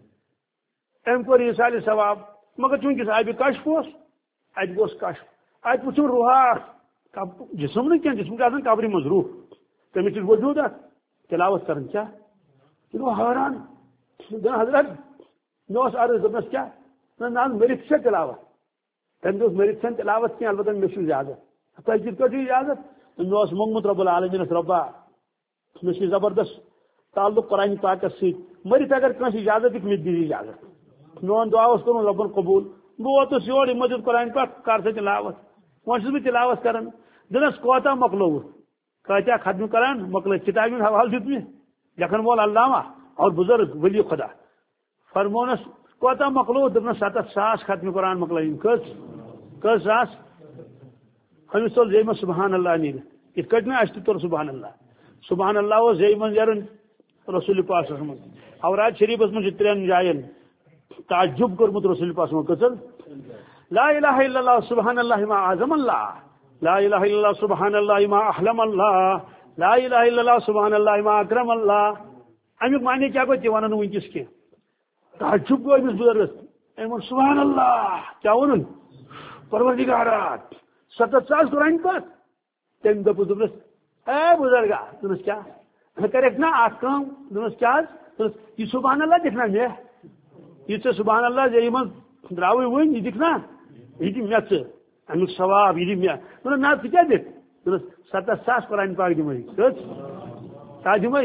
أمۍ کوٚر ایٖسالِ ثواب مگر چوٗنٛکہِ آبِ کشف اوس اتہِ گوٚژھ کشف اتہِ وٕچھُن روحا جسم نہٕ کینٛہہ جسم چھُ آسان قبرِ منٛز روح تٔمِس چھُ وجوٗد اتھ تلاوت کران کیا یہ گو حیران حضرت مے اوس عرض دوٚپنس کیا نہ مٔرِتھ چھا تلاوت تٔمۍ دوٚپ مٔرِتھ چھنہٕ تلاوت کینٛہہ البتہ مےٚ چھُ اجازت تۄہہِ کِتھ پٲٹھۍ چھُ اجازت مےٚ اوس موٚنگمُت رۄب العالمیٖنس رۄبا مےٚ چھُ زبردست تعلق قرآن پاکس سۭتۍ مٔرِتھ اگر کٲنٛسہِ اجازت دِکھ مےٚ تہِ دِیہِ اجازت میون دعا اوس کوٚرمُت رۄبن قبوٗل بہٕ ووتُس یور یِمو دیُت قرآن پاک کر سا تلاوت وۄنۍ چھُس بہٕ تلاوت کران دِنس کوتاہ مۄکلووُکھ کۭتیاہ ختم کران مۄکلٲیِتھ کتابہِ ہُنٛد حوالہٕ دیُت مےٚ لکھن وول علامہ اور بزرگ ولی خدا فرمونس کوتاہ مۄکلووُکھ دوٚپنس ستتھ ساس ختم قرآن مۄکلٲیِم کٔژ کٔژ ساس أمِس تُل زیٚیہِ منٛز سبحان اللہ نیٖرِتھ یِتھ کٲٹھۍ نہٕ اَسہِ تہِ توٚر سبحان اللہ سبحان اللہ اوس زیٚیہِ منٛز نیرُن رسول پاکس منٛز اوراد شریفس منٛز چھُ ترٛٮ۪ن جاین تعجب کوٚرمُت رسول پاکس منٛز کٔژن لا الہ الا اللہ سبحان اللہ ما اعظم اللہ لا الہ الا اللہ سبحان اللہ ما احلم اللہ لا الہ الا اللہ سبحان اللہ ما اکرم اللہ امیک معنی کیا گو تہِ ونن نہٕ ونکس کینٛہہ تعجب گوٚو أمِس بُزرگس أمۍ ووٚن سبحان اللہ کیٛاہ ووٚنُن پروردگارات ستتھ ساس قرآن پاک تٔمۍ دوٚپُس دوٚپنس اے بُزرگا دوٚپنس کیٛاہ مےٚ کریکھ نا اکھ کٲم دوٚپنس کیٛاہ حظ دوٚپنس یہِ سبحان اللہ دِکھ نا مےٚ یہِ ژےٚ سبحان اللہ زیٚیہِ منٛز درٛاوٕے وٕنۍ یہِ دِکھ نا یہِ دِ مےٚ ژٕ امیُک ثواب یہِ دِ مےٚ دوٚپنس نہ ژٕ کیٛاہ دِکھ دوٚپنس ستتھ ساس قرآن پاک دِمے کٔژ کیٛاہ دِمے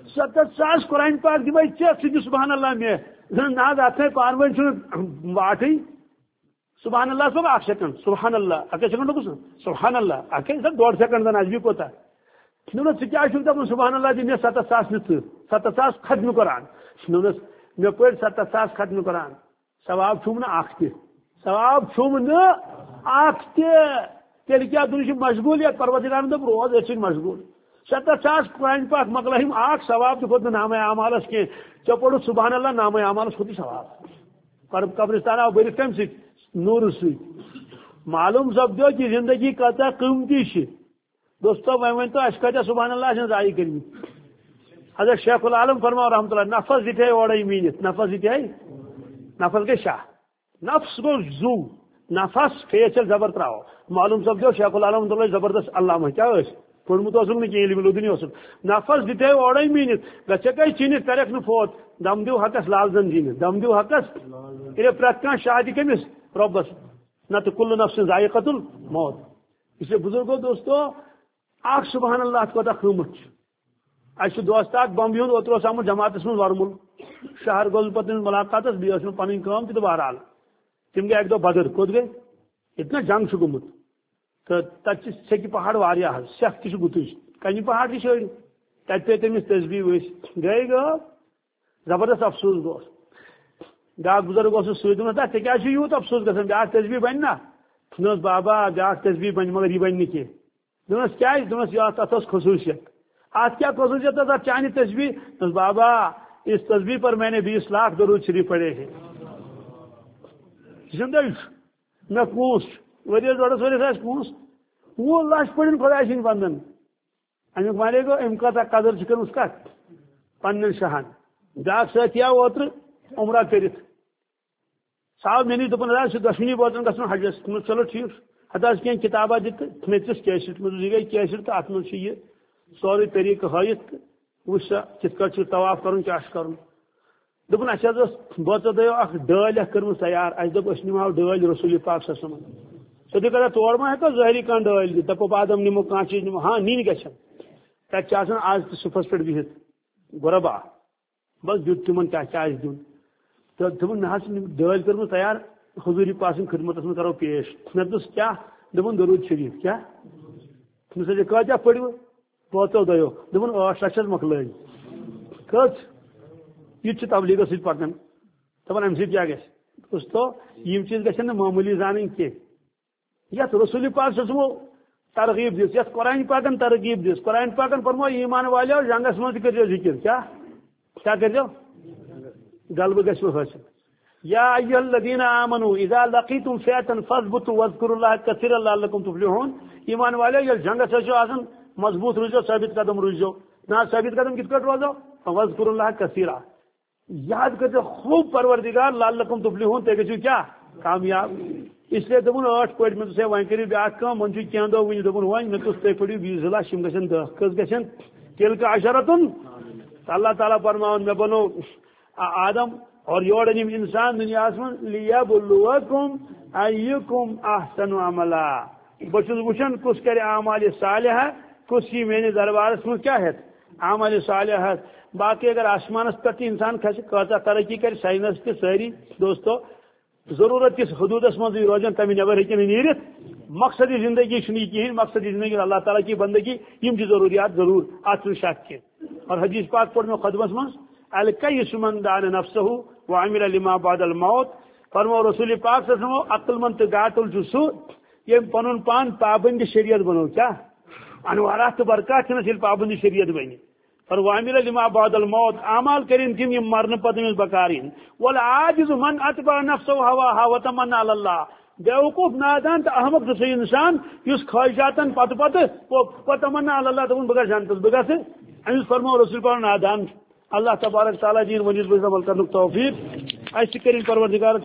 ستت ساس قرآن پاک دمے ٹھیک سبحان اللہ مے نا ات پانو واٹی سبحان اللہ صبح اک سیکنڈ سبحان اللہ اکے سیکنڈ کس سبحان اللہ اکے سر ڈوڑ سیکنڈ زن ازبی کوتا دس ثہ دپان سبحان اللہ دن ستت ساس نت ستت ساس ختم قرآن دس مے پڑ ستت ساس ختم قرآن ثواب چھم نا اخ تہ ثواب چھم نا اخ تہ تیل کیا دن مشغولیت پروردگارن دپ روز اتھ مشغول ستت ساس قرآن پاک مکلہم اخ ثواب تہ کھوت نام اعمالس کی ٹھیک پوڑ سبحان اللہ نام اعمالس کھوت ثواب قبرستان آو برت کم سی نور سی معلوم سپدو کہ زندگی کتا قیمتی دوستو وی ون تو اس کتیا سبحان اللہ ضائع کرم حضرت شیخ العالم فرما رحمۃ اللہ نفس دے اوڑے مینت نفس دے نفس گئی شاہ نفس گو زو نفس فیصل زبر تراو معلوم سپدو شیخ العالم اللہ زبردست علامہ کیا پورمت نا علم لودنی نفس دے اوڑے مینت گھے گئی چینت کرک نا فوت دم دیو حقس لال زن زینت دم دیو حقس یہ پریت کھانا شادی کمس ربس نہ تو کل نفس ذائقۃ الموت اس لیے بزرگو دوستو اخ سبحان اللہ کوتا قیمت اس دوست اخ بمبی ہند اوتر آمت جماعت من ورمل شہر گوس پہ ملاقات بیس پن کام تہ بہرحال تم گئی اک دہ بدر کوت گئی اتنا جنگ گومت تو تک سیکہ پہاڑ واریاہ سیکھ تہ گتج کنہ پہاڑ تہ شڑ تت پہ تمس تسبیح ورس گئی گو زبردست افسوس گوس بیاا بزرگ اس ستنا تک ژے کیٛازِ چھُ یوٗت افسوس گژھان بیاکھ تسبیح بنہِ نا دپنس بابا بیاکھ تسبیح بنہِ مگر یہ بنہِ نہٕ کینٛہہ دپنس کیٛازِ دپنس یہ اتھ ٲس خصوصیت اتھ کیا خصوصیت ٲس اتھ چانہِ تسبیح دپنس بابا اس تسبیح پر میں نے بیس لاکھ درود شریف پڑھے ہیں زندہ مے پونس ؤریس ڈوڑس ؤریس آسہِ پونس وُہ لچھ پٔرِن خۄداے سٕنٛدۍ بنٛدن امیُک مانے گوٚو أمۍ کۭژاہ قدر چھِ کٔرمٕژ کتھ پننٮ۪ن شاہن بیاکھ سۭتی آو اوترٕ عمرہ کرت صاحب میں نے دپن حظ دشونی بوتن گھن حجس چلو ٹھیک ہتھ حظ کی کتابہ دت مت کیسٹ مجھ یہ گئی کیسٹ تو ات من یہ سوری طریقہ ہائت وچ سا کت کٹ طواف کرن کیا کرن دپن اس حظ بوت دیو اخ ڈال کرم تیار اس دپ اس نماو ڈال رسول پاک صلی اللہ علیہ وسلم سدی کرا توڑ ما ہے ظاہری کان ڈال دپ بادم نمو کان چیز نمو ہاں نین گچھن تک چاسن آج صفس پٹ بہت غربا بس دیت تمن کیا چاہیے دن تو دپن نہ دل کرم تیار حضور پاک سن خدمت من کرو پیش مے دس کیا دپن درود شریف کیا تم سے کتیا پڑو پوتو دیو دپن ٲٹھ لچھ مکل کت یہ تبلیغ سی پکان دپان امہ سۭتۍ کیا گژھِ دوستو یم چیز گژھن نہٕ معمولی زانٕنۍ کینٛہہ یتھ رسول پاک سمو ترغیب دس یتھ قرآن پاکن ترغیب دس قرآن پاکن فرمو ایمان والو جنگس من کٔرِو ذکر کیا کیا کٔرِو غلبہ گژھو حاصل یا ایھا الذین آمنوا اذا لقیتم فئة فاثبتوا واذکروا اللہ کثیرا لعلکم تفلحون ایمان والو یل جنگس ٲسِو آسان مضبوط روزو ثابت قدم روزو نہ ثابت قدم کت پٲٹھۍ روزو واذکروا اللہ کثیرا یاد کٔرِو خوب پروردگار لعلکم تفلحون تُہۍ گٔژھِو کیا کامیاب اس لیے دپن ٲٹھ پٔرۍ مےٚ دوٚپُس ہے وۄنۍ کٔرِو بیٛاکھ کٲم وۄنۍ چھُ کینٛہہ دۄہ وٕنہِ دوٚپُن وۄنۍ مےٚ دوٚپُس تُہۍ پٔرِو بیس زٕ لچھ یِم گژھن دہ کٔژ گژھن تِلکہ عشرتن اللہ تعالیٰ فرماوان مےٚ بنوو آدم اور یور انیم انسان دنیا من لیبلوکم ایکم احسن عملا بہت وچان کس کر اعمال صالحہ کس یہ میرے دربارس من کیا ہے اعمال صالحہ باقی اگر آسمانس پہ انسان کھس کتا ترقی کر سائنس تہ ساری دوستو ضرورت کس حدودس مز روزان تمہ نبر ہیکن نیرت مقصدی زندگی یہ کہین مقصدی زندگی اللہ تعالیٰ کی بندگی یم ضروریات ضرور ات شک کی اور حدیث پاک پڑھ میں خدمس من الکیس من دان نفسہ وعمل لما بعد الموت فرمو رسول پاک صلی اللہ علیہ وسلم عقل مند تو گاٹل سہ یم پن پان پابند شریعت بنو کیا انوارات تو برکات چھ پابند شریعت بنی اور وعمل لما بعد الموت اعمال کرین تم یم مرن پتہ بکارین والعاجز من اتبع نفسه هواها وتمنى على الله بیوقوف نادان تو احمق سہ انسان اس خواہشاتن پتہ پتہ وتمنى على الله دپن بگا جانتس بگا سے امس فرمو رسول پاک نادان اللہ تبارک تعالیٰ دین ونیس بز عمل کرنے توفیق اس کریں پروردگار